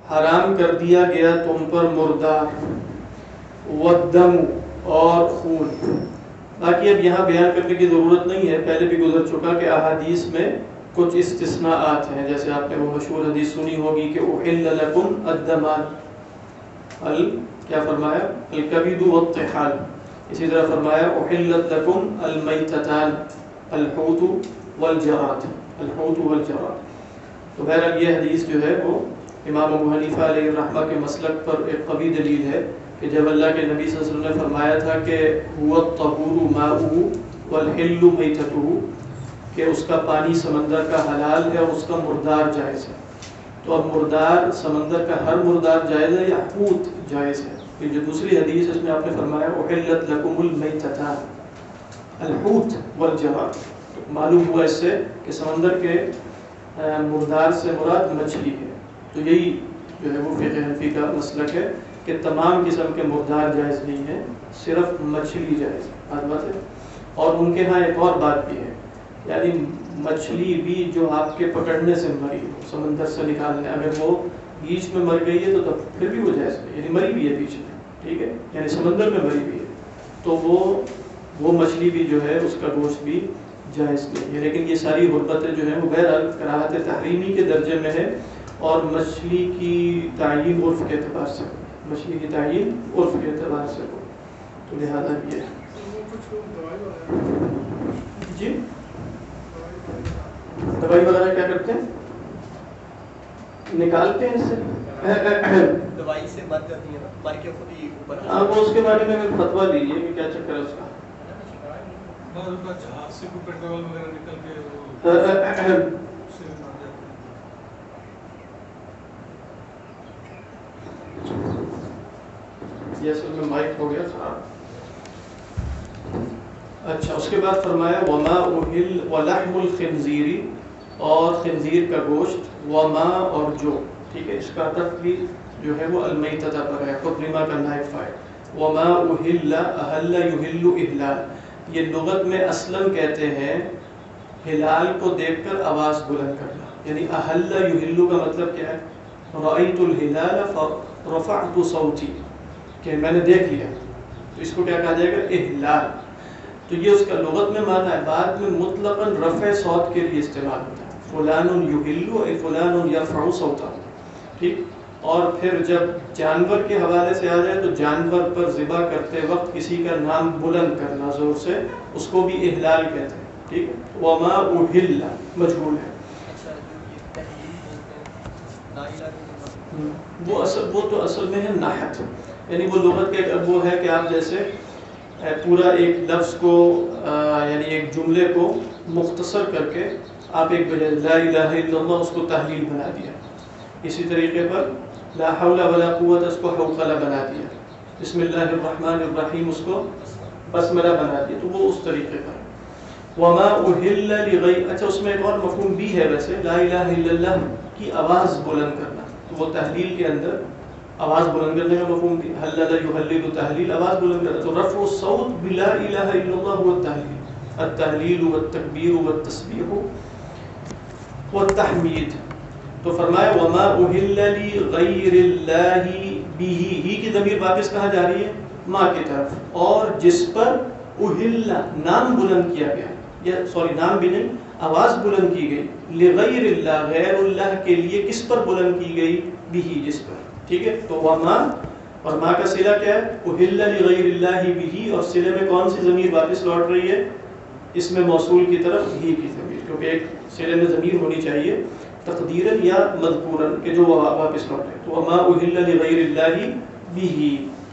حرام کر دیا گیا تم پر مردار، والدم اور خون. باقی اب یہاں بیان کرنے کی ضرورت نہیں ہے، پہلے بھی گزر چکا کہ احادیث میں کچھ استثناءات ہیں. جیسے آپ نے وہ مشہور حدیث سنی ہوگی کہ احل لکم الدمان، کیا فرمایا؟ الکبد والطحال. اسی طرح فرمایا احلت لکم المیتتان، الحوت والجراد، الحوت والجراد. تو بہرحال یہ حدیث جو ہے وہ امام ابو حنیفہ علیہ الرحمہ کے مسلک پر ایک قوی دلیل ہے کہ جب اللہ کے نبی صلی اللہ علیہ وسلم نے فرمایا تھا کہ هو الطہور ماؤہ والحل میتتہ، کہ اس کا پانی سمندر کا حلال ہے اور اس کا مردار جائز ہے. تو اب مردار سمندر کا ہر مردار جائز ہے یا حوت جائز ہے؟ یہ جو دوسری حدیث اس میں آپ نے فرمایا احلت لکم المیتتان الحوت والجراد، تو معلوم ہوا اس سے کہ سمندر کے مردار سے مراد مچھلی ہے. تو یہی جو ہے وہ فقہ حنفی کا مسلک ہے کہ تمام قسم کے مردار جائز نہیں ہیں، صرف مچھلی جائز ہے. بات ہے. اور ان کے ہاں ایک اور بات بھی ہے، یعنی مچھلی بھی جو آپ کے پکڑنے سے مری ہو، سمندر سے نکالنے، اگر وہ بیچ میں مر گئی ہے تو تب پھر بھی وہ جائز ہے، یعنی مری بھی ہے بیچ میں، ٹھیک ہے، یعنی سمندر میں مری بھی ہے، تو وہ مچھلی بھی جو ہے اس کا گوشت بھی جائز نہیں ہے. لیکن یہ ساری حرمتیں جو ہیں وہ بہرحال کراہت تحریمی کے درجے میں ہے، اور مچھلی کی تعیین عرف کے اعتبار سے، مچھلی کی تعیین عرف کے اعتبار سے ہو، تو لہٰذا یہ ہے. جی دوائی وغیرہ کیا کرتے ہیں؟ نکالتے ہیں اس سے، دوائی سے مر جاتی ہے نا، مر کے خود ہی اوپر. ہاں وہ اس کے بارے میں فتویٰ دیجیے کہ کیا چکر ہے اس کا. جہاز سے کوئی پیٹرول وغیرہ نکل کے یہ اصل میں مائک ہو گیا خراب. اچھا اس کے بعد فرمایا وما اہل ولحم الخنزیر، اور خنزیر کا گوشت، وما اور جو، ٹھیک ہے، اس کا تفصیل جو ہے وہ المیتۃ پر ہے، حرمہ کا نائب فاعل. وما اہل، اہل یحل احلال، یہ لغت میں اصلاً کہتے ہیں ہلال کو دیکھ کر آواز بلند کرنا، یعنی اہل یحل کا مطلب کیا ہے؟ رأیت الہلال فرفعت صوتی، کہ میں نے دیکھ لیا، تو اس کو کیا کہا جائے گا؟ احلال. تو یہ اس کا لغت میں معنی ہے، بعد میں مطلقاً رفع صوت کے لیے استعمال ہوتا ہے، فلان یحل اے فلان یرفع صوتہ، ٹھیک. اور پھر جب جانور کے حوالے سے آ جائے تو جانور پر ذبح کرتے وقت کسی کا نام بلند کرنا زور سے، اس کو بھی احلال کہتے ہیں، ٹھیک ہے. وما اہل مجہول ہے. وہ تو اصل میں ہے نحت، یعنی وہ لغت کے وہ ہے کہ آپ جیسے پورا ایک لفظ کو یعنی ایک جملے کو مختصر کر کے آپ ایک بجائے لا الہ الا اللہ اس کو تحلیل بنا دیا، اسی طریقے پر لا حول ولا قوت اس کو حوقلہ بنا دیا، بسم اللہ الرحمن الرحیم اس کو بسملہ بنا دیا، تو وہ اس طریقے پر. وما اہل لغیر، اچھا اس میں ایک اور مفہوم بھی ہے ویسے، لا الہ الا اللہ کی آواز بلند کرنا، تو وہ تحلیل کے اندر آواز بلند کرنے کا مفہوم بھی، حلل یحلل تحلیل، آواز بلند کرنا. تو رفع الصوت بلا الہ الا اللہ هو التحلیل، التحلیل والتکبیر والتسبیح والتحمید. تو فرمایا وما اہل لغیر اللہ بہ، ہی کی ضمیر واپس کہاں جا رہی ہے؟ ماں کی طرف. اور جس پر اہل نام بلند کیا گیا، یا سوری نام بھی نہیں، آواز بلند کی گئی، لغیر اللہ غیر اللہ کے لیے کس پر بلند کی گئی؟ بہ جس پر، ٹھیک ہے. تو وما اور ماں کا صلہ کیا ہے؟ اہل لغیر اللہ بہ، اور صلے میں کون سی ضمیر واپس لوٹ رہی ہے؟ اس میں موصول کی طرف ہی کی ضمیر، کیونکہ ایک صلے میں ضمیر ہونی چاہیے تقدیراً یا مذکوراً کہ جو واپس لوٹے. تو وما اہل لغیر اللہ بہ.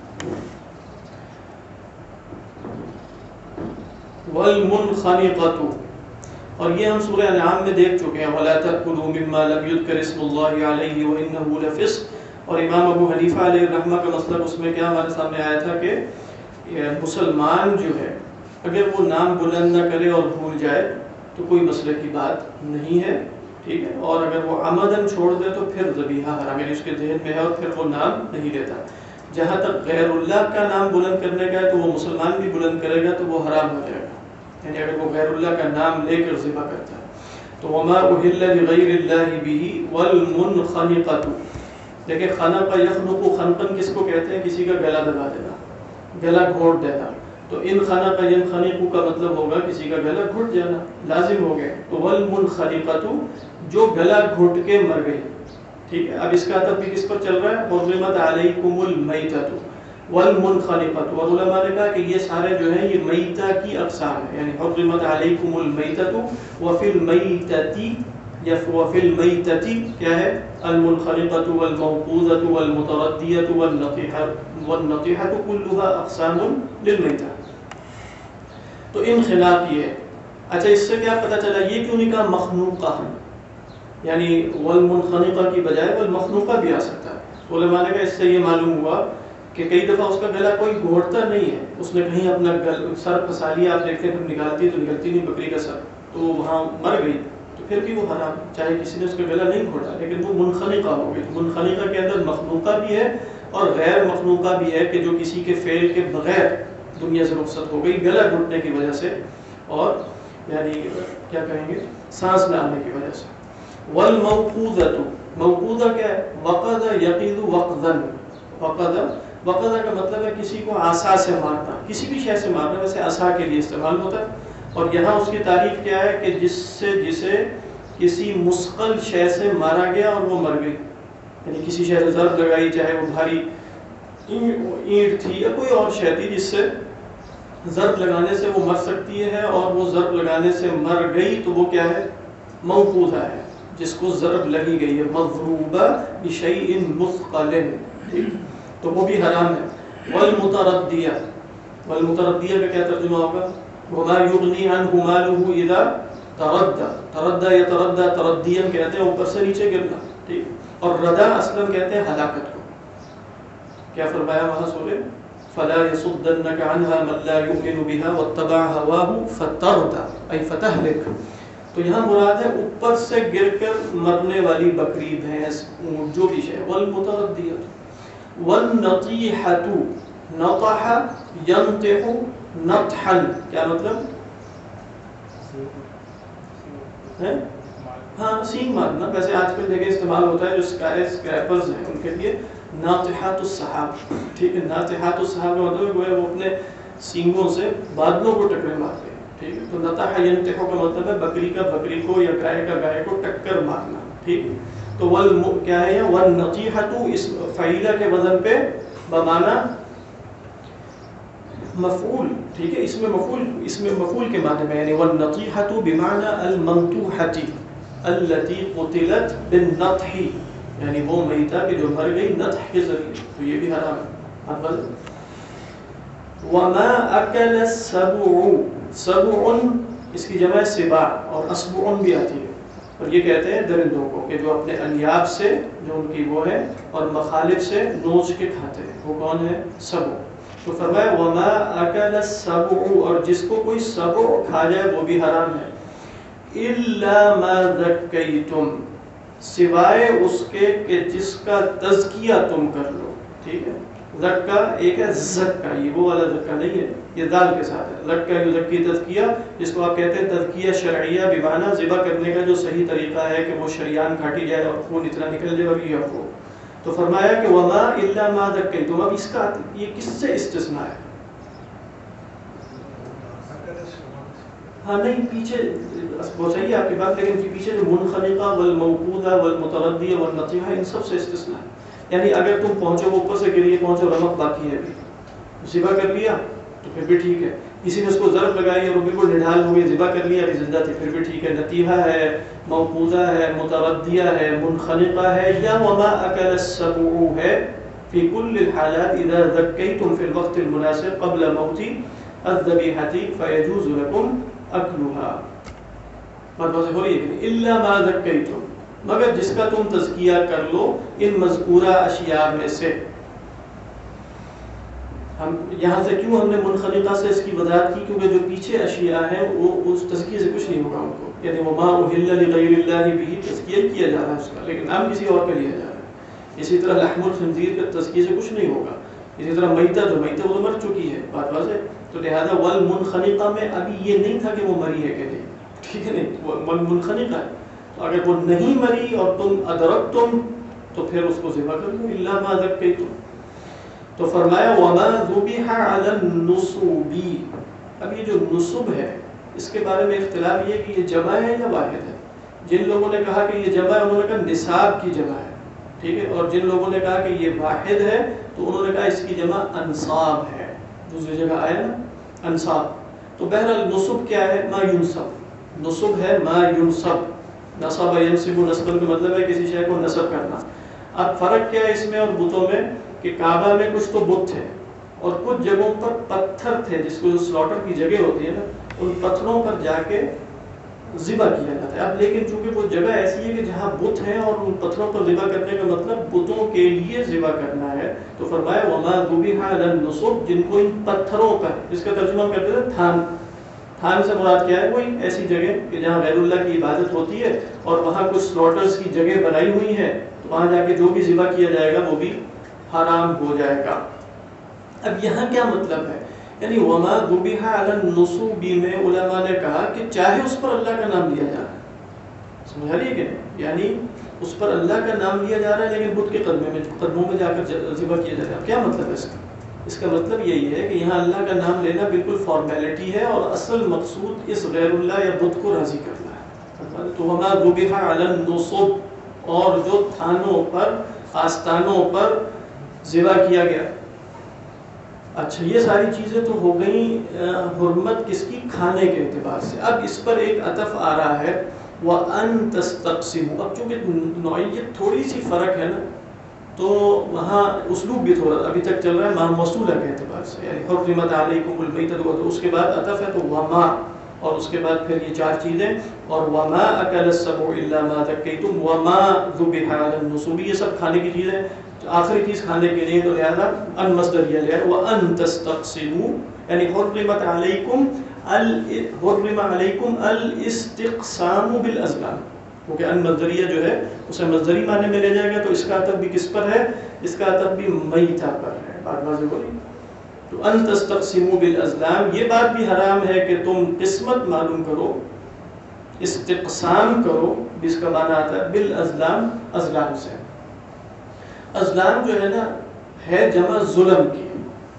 والمنخنقۃ، اور یہ ہم سورہ انعام میں دیکھ چکے ہیں، ولا تأکلوا مما لم یذکر اسم اللہ علیہ وانہ لفسق. اور امام ابو حنیفہ علیہ الرحمہ کا مسلک اس میں کیا ہمارے سامنے آیا تھا کہ مسلمان جو ہے اگر وہ نام بلند نہ کرے اور بھول جائے تو کوئی مسئلے کی بات نہیں ہے، ٹھیک ہے. اور اگر وہ عمدن چھوڑ دے تو پھر ذبیحہ حرام، یعنی اس کے ذہن میں ہے اور پھر وہ نام نہیں لیتا. جہاں تک غیر اللہ کا نام بلند کرنے کا ہے تو وہ مسلمان بھی بلند کرے گا تو وہ حرام ہو جائے گا، یعنی اگر وہ غیر اللہ کا نام لے کر ذبح کرتا ہے. تو وما اہل لغیر اللہ بہ والمنخنقۃ، دیکھیں خنق یخنق خنقن کس کو کہتے ہیں؟ کسی کا گلا دبا دینا، گلا گھونٹ دینا. تو ان خنق ینخنق کا مطلب ہوگا کسی کا گلا گھٹ جانا، لازم ہو گیا. تو والمنخنقۃ جو گلا گھٹ کے مر گئی. ٹھیک ہے، اب اس کا عطف بھی کس پر چل رہا ہے؟ حرمت علیکم المیتۃ والمنخنقۃ. اور علماء نے کہا کہ یہ سارے جو ہیں یہ میتہ کی اقسام ہیں، یعنی حرمت علیکم المیتۃ وفی المیتۃ یا وفی المیتۃ کیا ہے؟ المنخنقۃ والموقوذۃ والمتردیۃ والنطیحۃ کلها اقسام للمیتہ. تو انخلاق یہ ہے. اچھا اس سے کیا پتہ چلا؟ یہ کیوں نہیں کہا مخنوقہ، یعنی والمنخنقہ کی بجائے والمخنوقہ بھی آ سکتا ہے. علماء نے کہا اس سے یہ معلوم ہوا کہ کئی دفعہ اس کا گلا کوئی گھوڑتا نہیں ہے، اس نے کہیں اپنا سر پھنسا لیا، آپ دیکھتے ہیں پھر نکالتی تو نکلتی نہیں بکری کا سر، تو وہاں مر گئی، تو پھر بھی وہ حرام، چاہے کسی نے اس کا گلا نہیں گھوٹا، لیکن وہ منخنقہ ہو گئی. منخنقہ کے اندر مخنوقہ بھی ہے اور غیر مخنوقہ بھی ہے، کہ جو کسی کے فعل کے بغیر دنیا سے رخصت ہو گئی گلا گھٹنے کی وجہ سے، اور یعنی کیا کہیں گے، سانس نہ آنے کی وجہ سے. والموقوذۃ، موقوذہ کیا ہے؟ وقذ یقیذ وقذا. وقذہ کا مطلب ہے کسی کو عصا سے مارنا، کسی بھی شے سے مارنا، ویسے عصا کے لیے استعمال ہوتا ہے. اور یہاں اس کی تعریف کیا ہے کہ جسے کسی مثقل شے سے مارا گیا اور وہ مر گئی، یعنی کسی شے سے ضرب لگائی، چاہے وہ بھاری اینٹ تھی یا کوئی اور شے تھی، جس سے ضرب لگانے سے وہ مر سکتی ہے، اور وہ ضرب لگانے سے مر گئی، تو وہ کیا ہے؟ موقوذہ ہے، جس کو ضرب لگی گئی ہے. مضروبہ بشیء مثقل، تو وہ بھی حرام ہے. والمتردیہ، والمتردیہ کا کیا ترجمہ ہوگا؟ وما یغنی عنہ مالہ اذا تردى. تردى یتردى تردیا کہتے ہیں اوپر سے نیچے گرنا. ٹھیک. اور ردا اصلا کہتے ہیں ہلاکت کو. کیا فرمایا وہاں سورہ فلا يصدنك عنها من لا يؤمن بها واتبع هواه فتردى اي فتهلك. تو یہاں مراد ہے اوپر سے گر کر مرنے والی بکری، بھینس، اونٹ، جو بھی شے. والمتردیہ والنطیحۃ، نطح ینطح نطحا، کیا مطلب ہے؟ ہاں سینگ مارنا. ویسے آج کل دیکھیں استعمال ہوتا ہے جو اسکریپرز ہیں ان کے لیے ناطحات السحاب. ٹھیک ہے، ناطحات السحاب کا مطلب ہے وہ اپنے سینگوں سے بادلوں کو ٹکرے مارتے ہیں. ٹھیک ہے، تو نطح ینطح کا مطلب ہے بکری کا بکری کو یا گائے کا گائے کو ٹکر مارنا. ٹھیک. تو کیا ہے؟ والنطیحۃ اس فعیلہ کے وزن پہ بمعنی مفعول. ٹھیک ہے، اس میں مفعول کے معنی میں، یعنی والنطیحۃ بمعنی المنطوحۃ التي قتلت بالنطح، یعنی وہ میتہ کہ جو مر گئی نطح کے ذریعے، تو یہ بھی حرام ہے. وما اکل السبع، سبع اس کی جمع سباع، اور اسبع بھی آتی ہے، اور یہ کہتے ہیں درندوں کو کہ جو اپنے انیاب سے، جو ان کی وہ ہے، اور مخالف سے نوچ کے کھاتے ہیں، وہ کون ہے؟ سبع. تو فرمایا وما اکل السبع، اور جس کو کوئی سبع کھا جائے وہ بھی حرام ہے. الا ما ذکیتم، سوائے اس کے کہ جس کا تزکیہ تم کر لو. ٹھیک ہے، زکا ایک ہے زکا، یہ وہ والا زکا نہیں ہے، یہ دال کے ساتھ ہے. زکا یزکی تزکیہ، جس کو آپ کہتے ہیں تزکیہ شرعیہ، بمعنی ذبح کرنے کا جو صحیح طریقہ ہے کہ وہ شریان کاٹی جائے اور خون اتنا نکل جائے اور یہ ہو. تو فرمایا کہ وما الا ما ذکیتم. اب اس کا یہ کس سے استثناء ہے؟ ہاں نہیں، پیچھے وہ صحیح ہے آپ کی بات، لیکن پیچھے جو منخنقہ والموقوذہ والمتردیہ والنطیحہ، ان سب سے استثناء ہے. یعنی اگر تم پہنچو اوپر سے گریے پہنچو، رمق باقی ہے، ابھی ذبح کر لیا تو پھر بھی ٹھیک ہے. کسی نے اس کو ضرب لگائی اور وہ بالکل نڈھال ہوئی، ذبح کر لیا، ابھی زندہ تھی، پھر بھی ٹھیک ہے. نطیحہ ہے، موقوذہ ہے، متردیہ ہے، منخنقہ ہے، یا وما اکل السبع ہے. فی کل الحالات اذا ذکیتم فی الوقت المناسب قبل موت الذبیحۃ فیجوز لکم اکلھا. بات واضح ہو رہی ہے کہ الا ما ذکیتم، مگر جس کا تم تزکیہ کر لو ان مذکورہ اشیاء میں سے. ہم یہاں سے کیوں ہم نے منخنقہ سے اس کی وضاحت کی؟ کیونکہ جو پیچھے اشیاء ہیں وہ اس تزکیے سے کچھ نہیں ہوگا ان کو، یعنی وما اہل لغیر اللہ بہ تزکیہ کیا جا رہا ہے اس کا، لیکن نام کسی اور کا لیا جا رہا ہے. اسی طرح لحم الخنزیر کا تزکیے سے کچھ نہیں ہوگا. اسی طرح میتہ، جو میتہ وہ مر چکی ہے، بات واضح. تو لہذا والمنخنقہ میں ابھی یہ نہیں تھا کہ وہ مری ہے کہ نہیں. ٹھیک ہے، نہیں، وہ منخنقہ ہے. تو اگر وہ نہیں مری اور تم ادرکتم تو پھر اس کو ذبح کر دو، الا ما ذکیتم. تو فرمایا وما ذبح علی النصب. اب یہ جو نصب ہے اس کے بارے میں اختلاف یہ کہ یہ جمع ہے یا واحد ہے. جن لوگوں نے کہا کہ یہ جمع ہے انہوں نے کہا نصاب کی جمع ہے، ٹھیک ہے، اور جن لوگوں نے کہا کہ یہ واحد ہے تو انہوں نے کہا اس کی جمع انصاب ہے. دوسری جگہ آیا نا انصاب. تو بہرحال نصب کیا ہے؟ ما ینصب. نصب ہے ما ینصب. نصب ینصب نصب کا مطلب ہے کسی شے کو نصب کرنا. اب فرق کیا ہے اس میں اور بتوں میں کہ کعبہ میں کچھ تو بت تھے اور کچھ جگہوں پر پتھر تھے جس کو سلاٹر کی جگہ ہوتی ہے نا، ان پتھروں پر جا کے ذبح کیا جاتا ہے. اب لیکن چونکہ وہ جگہ ایسی ہے کہ جہاں بت ہیں اور ان پتھروں پر ذبح کرنے کا مطلب بتوں کے لیے ذبح کرنا ہے، تو فرمایا وما ذبح علی النصب، جن کو ان پتھروں پر، جس کا ترجمہ ہم کرتے ہیں تھان. تھان سے مراد کیا ہے؟ وہی ایسی جگہ کہ جہاں غیر اللہ کی عبادت ہوتی ہے اور وہاں کچھ سلاٹرز کی جگہ بنائی ہوئی ہے، تو وہاں جا کے جو بھی ذبح کیا جائے گا وہ بھی حرام ہو جائے گا. اب یہاں کیا مطلب ہے؟ یعنی وما ذبح علی النصب میں علماء نے کہا کہ چاہے اس پر اللہ کا نام لیا جا رہا ہے، سمجھا لیے کہ یعنی اس پر اللہ کا نام لیا جا رہا ہے لیکن بت کے قدموں میں جا کر ذبح کیا جا رہا ہے. اب کیا مطلب ہے اس کا؟ اس کا مطلب یہی ہے کہ یہاں اللہ کا نام لینا بالکل فارمیلٹی ہے اور اصل مقصود اس غیر اللہ یا بت کو راضی کرنا ہے. تو وما ذبح علی النصب، اور جو تھانوں پر آستانوں پر ذبح کیا گیا. اچھا یہ ساری چیزیں تو ہو گئیں حرمت کس کی؟ کھانے کے اعتبار سے. اب اس پر ایک عطف آ رہا ہے وَأَن تَسْتَقْسِمُوا. اب چونکہ نوعیت تھوڑی سی فرق ہے نا تو وہاں اسلوب بھی تھوڑا ابھی تک چل رہا ہے ماں موصولہ کے اعتبار سے، یعنی حرمت علیکم المیتۃ، اس کے بعد عطف ہے تو وما، اور اس کے بعد پھر یہ چار چیزیں، اور وما اکل السبع الا ما ذکیتم وما ذبح علی النصب، یہ سب کھانے کی چیزیں. آخری چیز کھانے کے لیے تو لہذا ان مصدریہ لے وان تستقسموا، یعنی حرمت علیکم الاستقسام بالازلام، کیونکہ ان مصدریہ جو ہے اسے مصدری معنی میں لے جائے گا تو اس کا عطف بھی کس پر ہے؟ اس کا عطف بھی میتہ پر ہے. بات واضح ہو رہی؟ تو ان تستقسموا بالازلام، یہ بات بھی حرام ہے کہ تم قسمت معلوم کرو، استقسام کرو، جس کا معنی آتا ہے بالازلام، ازلام سے. ازلام جو ہے نا ہے جمع ظلم کی.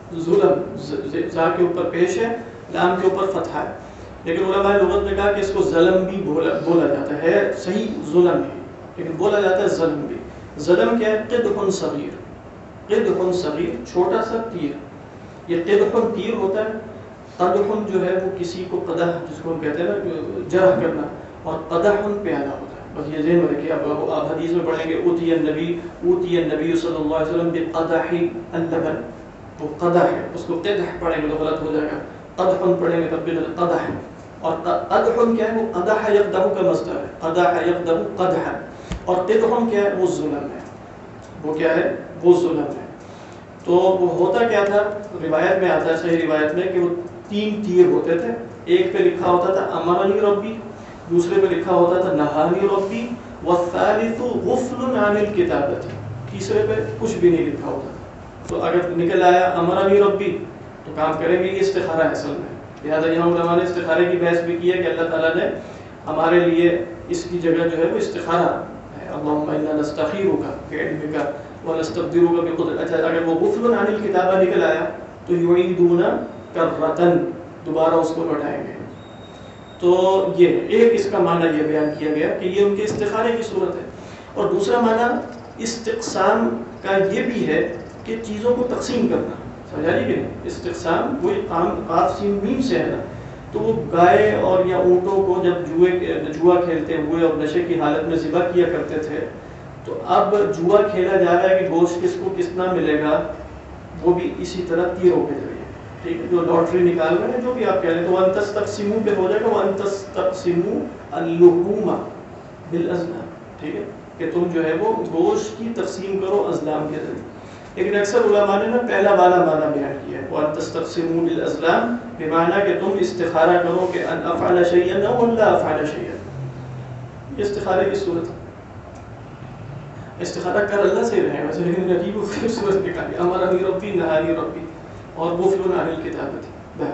ظلم زا کے اوپر پیش ہے، لام کے اوپر فتح ہے، لیکن علماء لغت نے کہا کہ اس کو ظلم بھی بولا جاتا ہے. صحیح ظلم ہے لیکن بولا جاتا ہے ظلم بھی. ظلم کیا ہے؟ قدح صغیر. قدح صغیر، چھوٹا سا تیر. یہ قدح تیر ہوتا ہے. قدح جو ہے وہ کسی کو قدح، جس کو ہم کہتے ہیں نا جرح کرنا، اور قدح پیالہ ہوتا ہے. بس یہ ذہن میں رکھیے. آپ حدیث میں پڑھیں گے اوتی النبی صلی اللہ علیہ وسلم بقدح اللبن، وہ قدح ہے، اس کو قدح پڑھیں گے تو غلط ہو جائے گا، قدح پڑھیں گے تب بھی غلط. قدح، اور قدح کیا ہے؟ وہ قدح یقدح کا مصدر ہے، قدح یقدح قدح. اور قدح کیا ہے؟ وہ ظلم ہے. وہ کیا ہے؟ وہ ظلم ہے. تو وہ ہوتا کیا تھا؟ روایت میں آتا ہے، صحیح روایت میں، کہ وہ 3 تیر ہوتے تھے. ایک پہ لکھا ہوتا تھا امرنی ربی، دوسرے پہ لکھا ہوتا تھا نہانی ربی، والثالث غفل عن الکتابۃ، تیسرے پہ کچھ بھی نہیں لکھا ہوتا. تو اگر نکل آیا امرنی ربی تو کام کریں گے، یہ استخارہ ہے اصل میں. لہٰذا یہاں علماء نے استخارے کی بحث بھی کی ہے کہ اللہ تعالیٰ نے ہمارے لیے اس کی جگہ جو ہے وہ استخارہ ہے. اللہم انا نستخیرک بعلمک ونستقدرک بقدرتک. اچھا اگر وہ غفل عن الکتابہ نکل آیا تو یعیدون کرۃ، دوبارہ اس کو لوٹائیں گے. تو یہ ایک اس کا معنی یہ بیان کیا گیا کہ یہ ان کے استخارے کی صورت ہے. اور دوسرا معنی استقسام کا یہ بھی ہے کہ چیزوں کو تقسیم کرنا. سمجھا لیجیے کہ استقسام وہی قاف سین میم سے ہے نا. تو وہ گائے اور یا اونٹوں کو جب جوا کھیلتے ہوئے اور نشے کی حالت میں ذبح کیا کرتے تھے، تو اب جوا کھیلا جا رہا ہے کہ گوشت کس کو کتنا ملے گا، وہ بھی اسی طرح تیروں کے ذریعے، ٹھیک ہے، جو لاٹری نکال رہے ہیں، جو بھی آپ کہہ رہے ہیں. تو وَأَن تَسْتَقْسِمُوا پہ ہو جائے گا وَأَن تَسْتَقْسِمُوا اللُّحُومَ بِالْأَزْلَامِ، ٹھیک ہے، کہ تم جو ہے وہ گوشت کی تقسیم کرو ازلام کے ذریعے. لیکن اکثر علماء نے نا پہلا والا معنی بیان کیا ہے وَأَن تَسْتَقْسِمُوا بِالْأَزْلَامِ، بمعنی کہ تم استخارہ کرو کہ ان افعل شیئا او لا افعل شیئا. یہ استخارے کی صورت ہے. استخارہ کر اللہ سے رہے ویسے، لیکن عجیب و غریب صورت نکالی امرنی ربی نہانی ربی اور غفل عن الکتابۃ.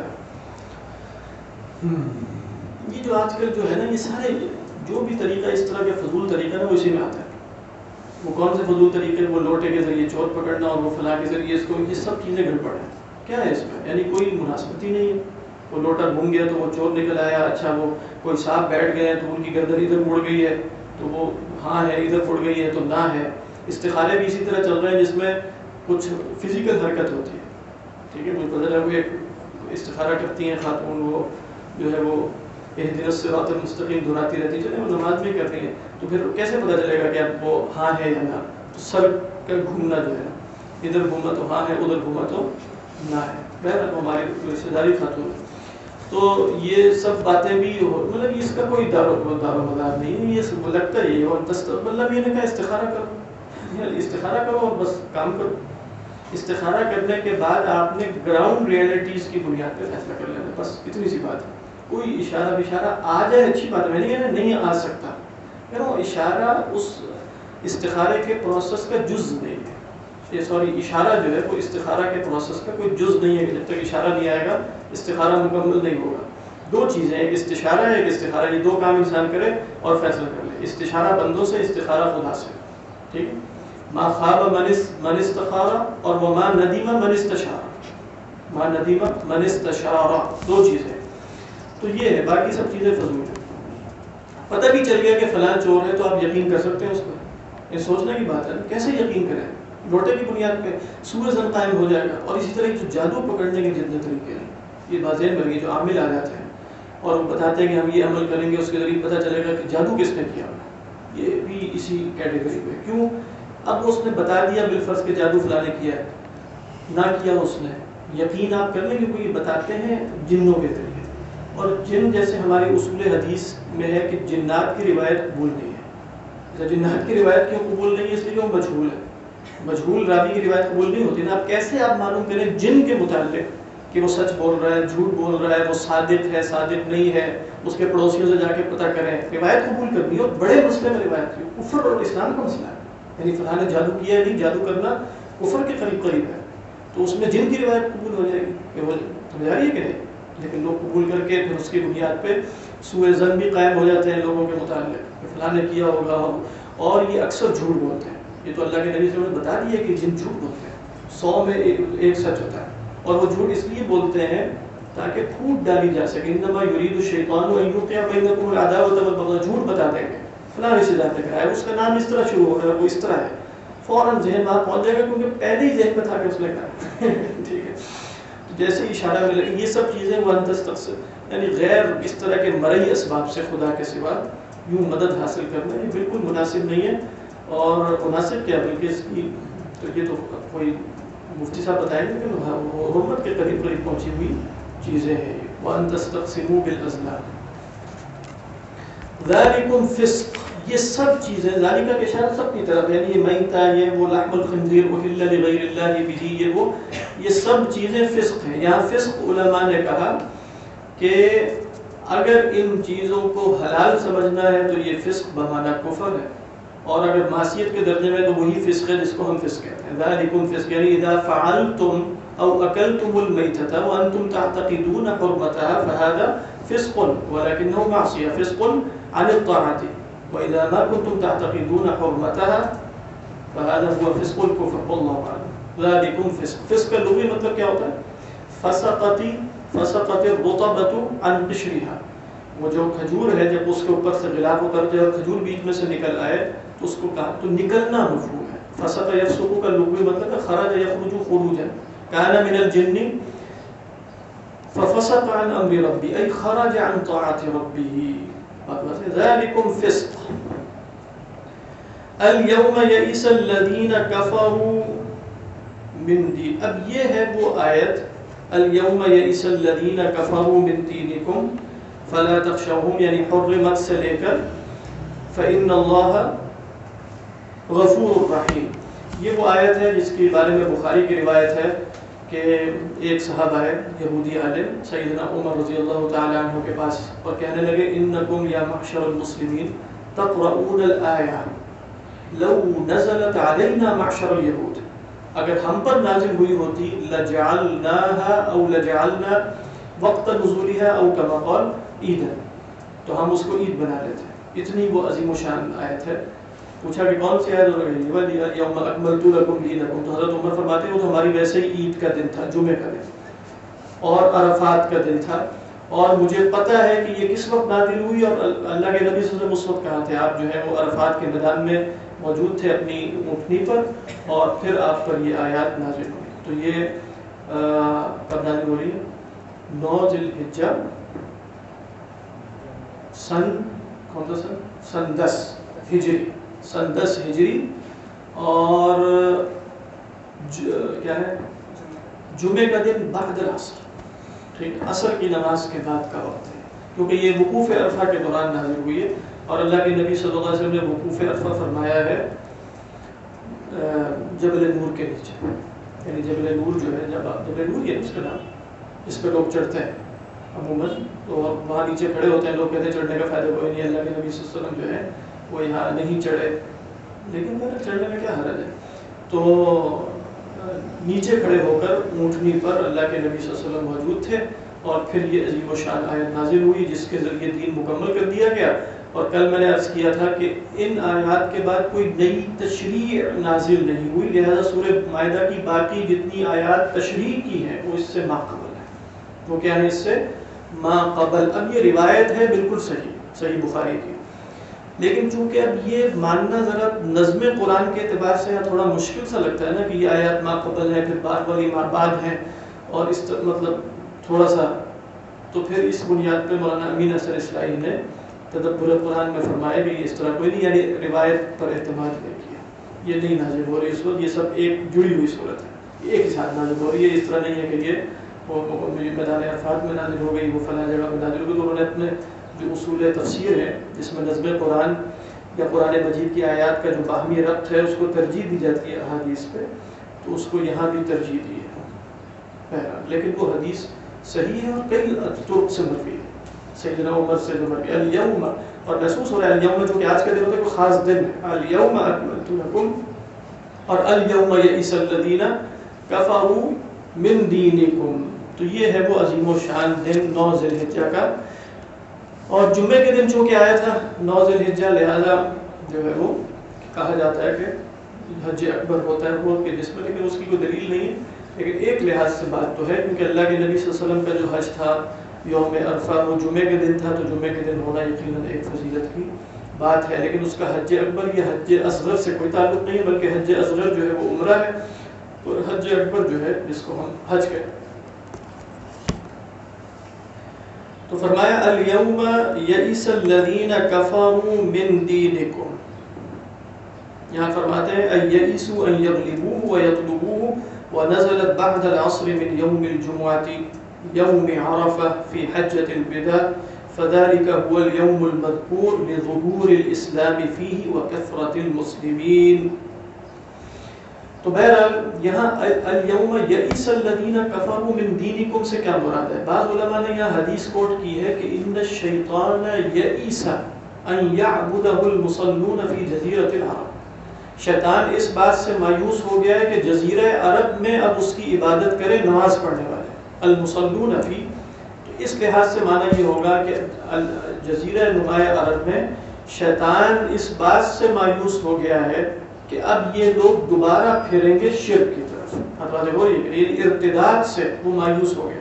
یہ جو آج کل جو ہے نا، یہ سارے جو بھی طریقہ اس طرح کے فضول طریقہ نا وہ اسی میں آتا ہے. وہ کون سے فضول طریقے، وہ لوٹے کے ذریعے چور پکڑنا اور وہ فلاں کے ذریعے اس کو، یہ سب چیزیں گڑبڑ ہیں. کیا ہے اس میں؟ یعنی کوئی مناسبت ہی نہیں ہے. وہ لوٹا گھوم گیا تو وہ چور نکل آیا. اچھا وہ کوئی صاحب بیٹھ گئے ہیں تو ان کی گردن ادھر مڑ گئی ہے تو وہ ہاں ہے، ادھر مڑ گئی ہے تو نہ ہے. استخارے بھی اسی طرح چل رہے ہیں جس میں کچھ فزیکل حرکت ہوتی ہے. ٹھیک ہے، مجھے پتہ چلا وہ ایک استخارہ کرتی ہیں خاتون، وہ جو ہے وہ اہدنا الصراط المستقیم دہراتی رہتی ہے. چلے وہ نماز میں کر رہی ہیں تو پھر کیسے پتہ چلے گا کہ اب وہ ہاں ہے یا نہ؟ تو سر کا گھومنا جو ہے، ادھر گھوما تو ہاں ہے، ادھر گھوما تو نہ ہے. بہرحال ہماری رشتہ داری خاتون ہے. تو یہ سب باتیں بھی مطلب اس کا کوئی دار و مدار نہیں ہے. یہ لگتا ہی ہے. اور مطلب یہ نہیں کہا استخارہ کرو، استخارہ کرو اور بس کام کرو. استخارہ کرنے کے بعد آپ نے گراؤنڈ ریئلٹیز کی بنیاد پہ فیصلہ کر لینا، بس اتنی سی بات ہے. کوئی اشارہ بشارہ آ جائے اچھی بات ہے، میں نہیں کہنا نہیں آ سکتا، وہ اشارہ اس استخارے کے پروسیس کا جز نہیں ہے. سوری، اشارہ جو ہے وہ استخارہ کے پروسیس کا کوئی جز نہیں ہے کہ جب تک اشارہ نہیں آئے گا استخارہ مکمل نہیں ہوگا. دو چیزیں، ایک استشارہ ہے، ایک استخارہ. یہ دو کام انسان کرے اور فیصلہ کر لے. استشارہ بندوں سے، استخارہ خدا سے. ٹھیک، ما خاب من استخارہ اور وما ندیم من استشارہ. ما ندیم من استشارہ، دو چیزیں. تو یہ ہے، باقی سب چیزیں فضول ہیں. پتہ بھی چل گیا کہ فلاں چور ہے تو آپ یقین کر سکتے ہیں اس پر. یہ سوچنے کی بات ہے، کیسے یقین کریں؟ لوٹے کی بنیاد پہ سورہ زن قائم ہو جائے گا. اور اسی طرح جو جادو پکڑنے کے جتنے طریقے ہیں، یہ بازین بن گئی، جو عامل آ جاتے ہیں اور وہ بتاتے ہیں کہ ہم یہ عمل کریں گے، اس کے ذریعے پتہ چلے گا کہ جادو کس نے کیا. یہ بھی اسی کیٹیگری میں. کیوں؟ اب اس نے بتا دیا بالفرض کہ جادو فلاں نے کیا ہے، نہ کیا اس نے، یقین آپ کر لیں کہ کوئی بتاتے ہیں جنوں کے ذریعے. اور جن جیسے ہماری اصول حدیث میں ہے کہ جنات کی روایت قبول نہیں ہے. جنات کی روایت کیوں قبول نہیں ہے؟ اس لیے وہ مجہول ہے. مجہول راوی کی روایت قبول نہیں ہوتی نا. آپ کیسے آپ معلوم کریں جن کے متعلق کہ وہ سچ بول رہا ہے، جھوٹ بول رہا ہے، وہ صادق ہے، صادق نہیں ہے؟ اس کے پڑوسیوں سے جا کے پتہ کریں. روایت قبول کرنی ہو بڑے مسئلے میں روایت کی، کفر اور اسلام کا مسئلہ ہے. یعنی فلاں نے جادو کیا ہے، نہیں، جادو کرنا کفر کے قریب قریب ہے. تو اس میں جن کی روایت قبول ہو جائے گی کہ وہ سمجھ آ رہی ہے کہ نہیں. لیکن لوگ قبول کر کے پھر اس کی بنیاد پہ سوء ظن بھی قائم ہو جاتے ہیں لوگوں کے متعلق کہ فلاں نے کیا ہوگا. اور یہ اکثر جھوٹ بولتے ہیں. یہ تو اللہ کے نبی صلی اللہ علیہ وسلم نے بتا دیا کہ جن جھوٹ بولتے ہیں، 100 میں ایک سچ ہوتا ہے. اور وہ جھوٹ اس لیے بولتے ہیں تاکہ پھوٹ ڈالی جا سکے. انما یرید الشیطان ان یوقع بینکم العداوۃ والبغضاء. جھوٹ بتا دیں گے فلاں رشتہ دار نے کہا ہے، اس کا نام اس طرح شروع ہوگا، وہ اس طرح ہے، فوراً ذہن وہاں پہنچ جائے گا کیونکہ پہلے ہی ذہن میں تھا کہ اس نے کہا. ٹھیک ہے، جیسے اشارہ ملے. یہ سب چیزیں وہ تستقصد، یعنی غیر اس طرح کے مرئی اسباب سے خدا کے سوا یوں مدد حاصل کرنا، یہ بالکل مناسب نہیں ہے. اور مناسب کیا، بلکہ اس کی تو یہ تو کوئی مفتی صاحب بتائیں گے کہ حرمت کے قریب قریب پہنچی ہوئی چیزیں ہیں. وَأَن تَسْتَقْسِمُوا بِالْأَزْلَامِ ذَلِكُمْ فِسْقٌ. یہ سب چیزیں ذالکہ کا اشارہ سب کی طرف ہے. یعنی یہ میتہ، یہ وہ لحم الخنزیر احل لغیر اللہ بہ، یہ وہ، یہ سب چیزیں فسق ہیں. یہاں فسق علماء نے کہا کہ اگر ان چیزوں کو حلال سمجھنا ہے تو یہ فسق بمعنی کفر ہے، اور اگر معصیت کے درجے میں تو وہی فسق ہے جس کو ہم فسق کہتے ہیں. ذالکم فسق، یعنی اذا فعلتم او اکلتم المیتۃ وانتم تعتقدون حرمتها فهذا فسق ولكنه معصیہ، فسق عن الطاعة. واذا ما كنتم تعتقدون حرمتها فهذا هو فسق الكفر والله اعلم. ذالکم فسق. فسق کا لغوی مطلب کیا ہوتا ہے؟ فسقت الرطبة عن قشرها. وہ جو کھجور ہے جب اس کے اوپر سے غلاف اتر جائے اور کھجور بیچ میں سے نکل آئے تو اس کو کہا تو نکلنا مفہوم ہے. فسق یفسق کا لغوی مطلب ہے خرج یخرج خروجا. کان من الجن ففسق عن امر ربی ای خرج عن طاعت ربه. ذالکم فسق. اليوم یئس الذین کفروا من دین. اب یہ ہے وہ آیت اليوم یئس الذین کفروا من دینکم فلا تخشوهم، یعنی حرمت سے لے کر فإن اللہ غفور رحیم. یہ وہ آیت ہے جس کے بارے میں بخاری کی روایت ہے کہ ایک صحابہ ہے یہودی عالم سیدنا عمر رضی اللہ تعالی عنہ کے پاس اور کہنے لگے انکم یا معشر المسلمین تقرؤون الآیہ لو نزلت علینا معشر اليہود. اگر ہم پر نازل ہوئی ہوتی لجعلناها او لجعلنا وقت نزولها او كما قال عیدا، تو ہم اس کو عید بنا لیتے. اتنی وہ عظیم و شان آیت ہے. پوچھا کہ کون سی آیت ہو رہی ہے؟ یوم اکملت لکم دینکم، تو حضرت عمر فرماتے ہیں وہ تو ہماری ویسے ہی عید کا دن تھا، جمعے کا دن اور عرفات کا دن تھا، اور مجھے پتہ ہے کہ یہ کس وقت نازل ہوئی، اور اللہ کے نبی صلی اللہ علیہ وسلم اس وقت کہاں تھے؟ آپ جو ہے وہ عرفات کے میدان میں موجود تھے اپنی اونٹنی پر، اور پھر آپ پر یہ آیات نازل ہوئی۔ تو یہ کب نازل ہو رہی ہے؟ 9 ذی الحجہ، سن کون سا سن 10 ہجری، سن 10 ہجری، اور کیا ہے؟ جمعے کا دن بعد العصر، ٹھیک، عصر کی نماز کے بعد کا وقت ہے، کیونکہ یہ وقوف عرفہ کے دوران نازل ہوئی ہے، اور اللہ کے نبی صلی اللہ علیہ وسلم نے وقوف عرفہ فرمایا ہے جبل نور کے نیچے، یعنی جبل نور جو ہے، جبل نور یہ اس کا نام، اس پہ لوگ چڑھتے ہیں عموماً، تو وہاں نیچے کھڑے ہوتے ہیں، لوگ کہتے ہیں چڑھنے کا فائدہ کوئی نہیں، اللہ کے نبی صلی اللہ علیہ وسلم جو ہے وہ یہاں نہیں چڑھے، لیکن چڑھنے میں کیا حرج ہے؟ تو نیچے کھڑے ہو کر اونٹنی پر اللہ کے نبی صلی اللہ علیہ وسلم موجود تھے، اور پھر یہ عظیم و شان آیت نازل ہوئی جس کے ذریعے دین مکمل کر دیا گیا۔ اور کل میں نے عرض کیا تھا کہ ان آیات کے بعد کوئی نئی تشریع نازل نہیں ہوئی، لہذا سورہ مائدہ کی باقی جتنی آیات تشریع کی ہیں وہ اس سے ماقبل ہے۔ وہ کیا ہے؟ اس سے ماقبل۔ اب یہ روایت ہے بالکل صحیح بخاری کی، لیکن چونکہ اب یہ ماننا ذرا نظم قرآن کے اعتبار سے تھوڑا مشکل سا لگتا ہے نا، کہ یہ آیات ماقبل ہے، پھر بعد والی بعد ہیں، اور اس مطلب تھوڑا سا، تو پھر اس بنیاد پہ مولانا امین اصغر اصلاحی نے تدبر قرآن میں فرمایا کہ اس طرح کوئی نہیں، یعنی روایت پر اعتماد نہیں کیا، یہ نہیں نازل ہو رہی اس وقت، یہ سب ایک جڑی ہوئی صورت ہے، ایک ہی ساتھ نازل ہو رہی ہے، اس طرح نہیں ہے کہ یہ وہ میدان عرفات میں نازل ہو گئی، وہ فلاں جگہ میں نازل ہو گئی۔ تو انہوں نے اپنے جو اصول تفسیر ہے جس میں نظم قرآن یا قرآن مجید کی آیات کا جو باہمی ربط ہے اس کو ترجیح دی جاتی ہے احادیث پہ، تو اس کو یہاں بھی ترجیح دی ہے، لیکن وہ حدیث صحیح ہے اور کئی طرق سے مروی ہے، سیدنا عمر سے جو مروی الیوم، اور محسوس ہو رہا ہے الیوم جو کہ آج کا دن ہوتا ہے کوئی خاص دن ہے، الیوم اکملت لکم، اور الیوم یئس الذین کفروا من دینکم، تو یہ ہے وہ عظیم و شان دن 9 ذی الحجہ کا، اور جمعے کے دن چونکہ آیا تھا 9 ذی الحجہ، لہذا جو ہے وہ کہا جاتا ہے کہ حج اکبر ہوتا ہے وہ کہ جس میں، لیکن اس کی کوئی دلیل نہیں ہے، لیکن ایک لحاظ سے بات تو ہے، کیونکہ اللہ کے نبی صلی اللہ علیہ وسلم کا جو حج تھا یوم عرفہ وہ جمعے کے دن تھا، تو جمعے کے دن ہونا یقیناً ایک فضیلت کی بات ہے، لیکن اس کا حج اکبر یا حج اصغر سے کوئی تعلق نہیں ہے، بلکہ حج اصغر جو ہے وہ عمرہ ہے، اور حج اکبر جو ہے جس کو ہم حج کہتے ہیں۔ تو فرمایا الیوم یئس الذین کفروا من دینکم، یہاں فرماتے ہیں ان یئسوا ان یغلبوه ویطلبوه، ونزلت بعد العصر من یوم الجمعة یوم عرفہ فی حجۃ الوداع، فذلك هو اليوم المذکور لظهور الاسلام فیہ وکثرة المسلمین۔ تو بہرحال یہاں الیوم یئس الذین کفروا من دینکم سے کیا مراد ہے؟ بعض علماء نے یہاں حدیث کوٹ کی ہے کہ ان الشیطان یئس ان یعبدہ المصلون فی جزیرۃ العرب، شیطان اس بات سے مایوس ہو گیا ہے کہ جزیرہ عرب میں اب اس کی عبادت کرے نماز پڑھنے والے، المصلون فی، تو اس لحاظ سے معنی یہ ہوگا کہ جزیرہ نمایہ عرب میں شیطان اس بات سے مایوس ہو گیا ہے کہ اب یہ لوگ دوبارہ پھریں گے شرک کی طرف، مطلب ہو رہی ہے ارتداد سے وہ مایوس ہو گیا۔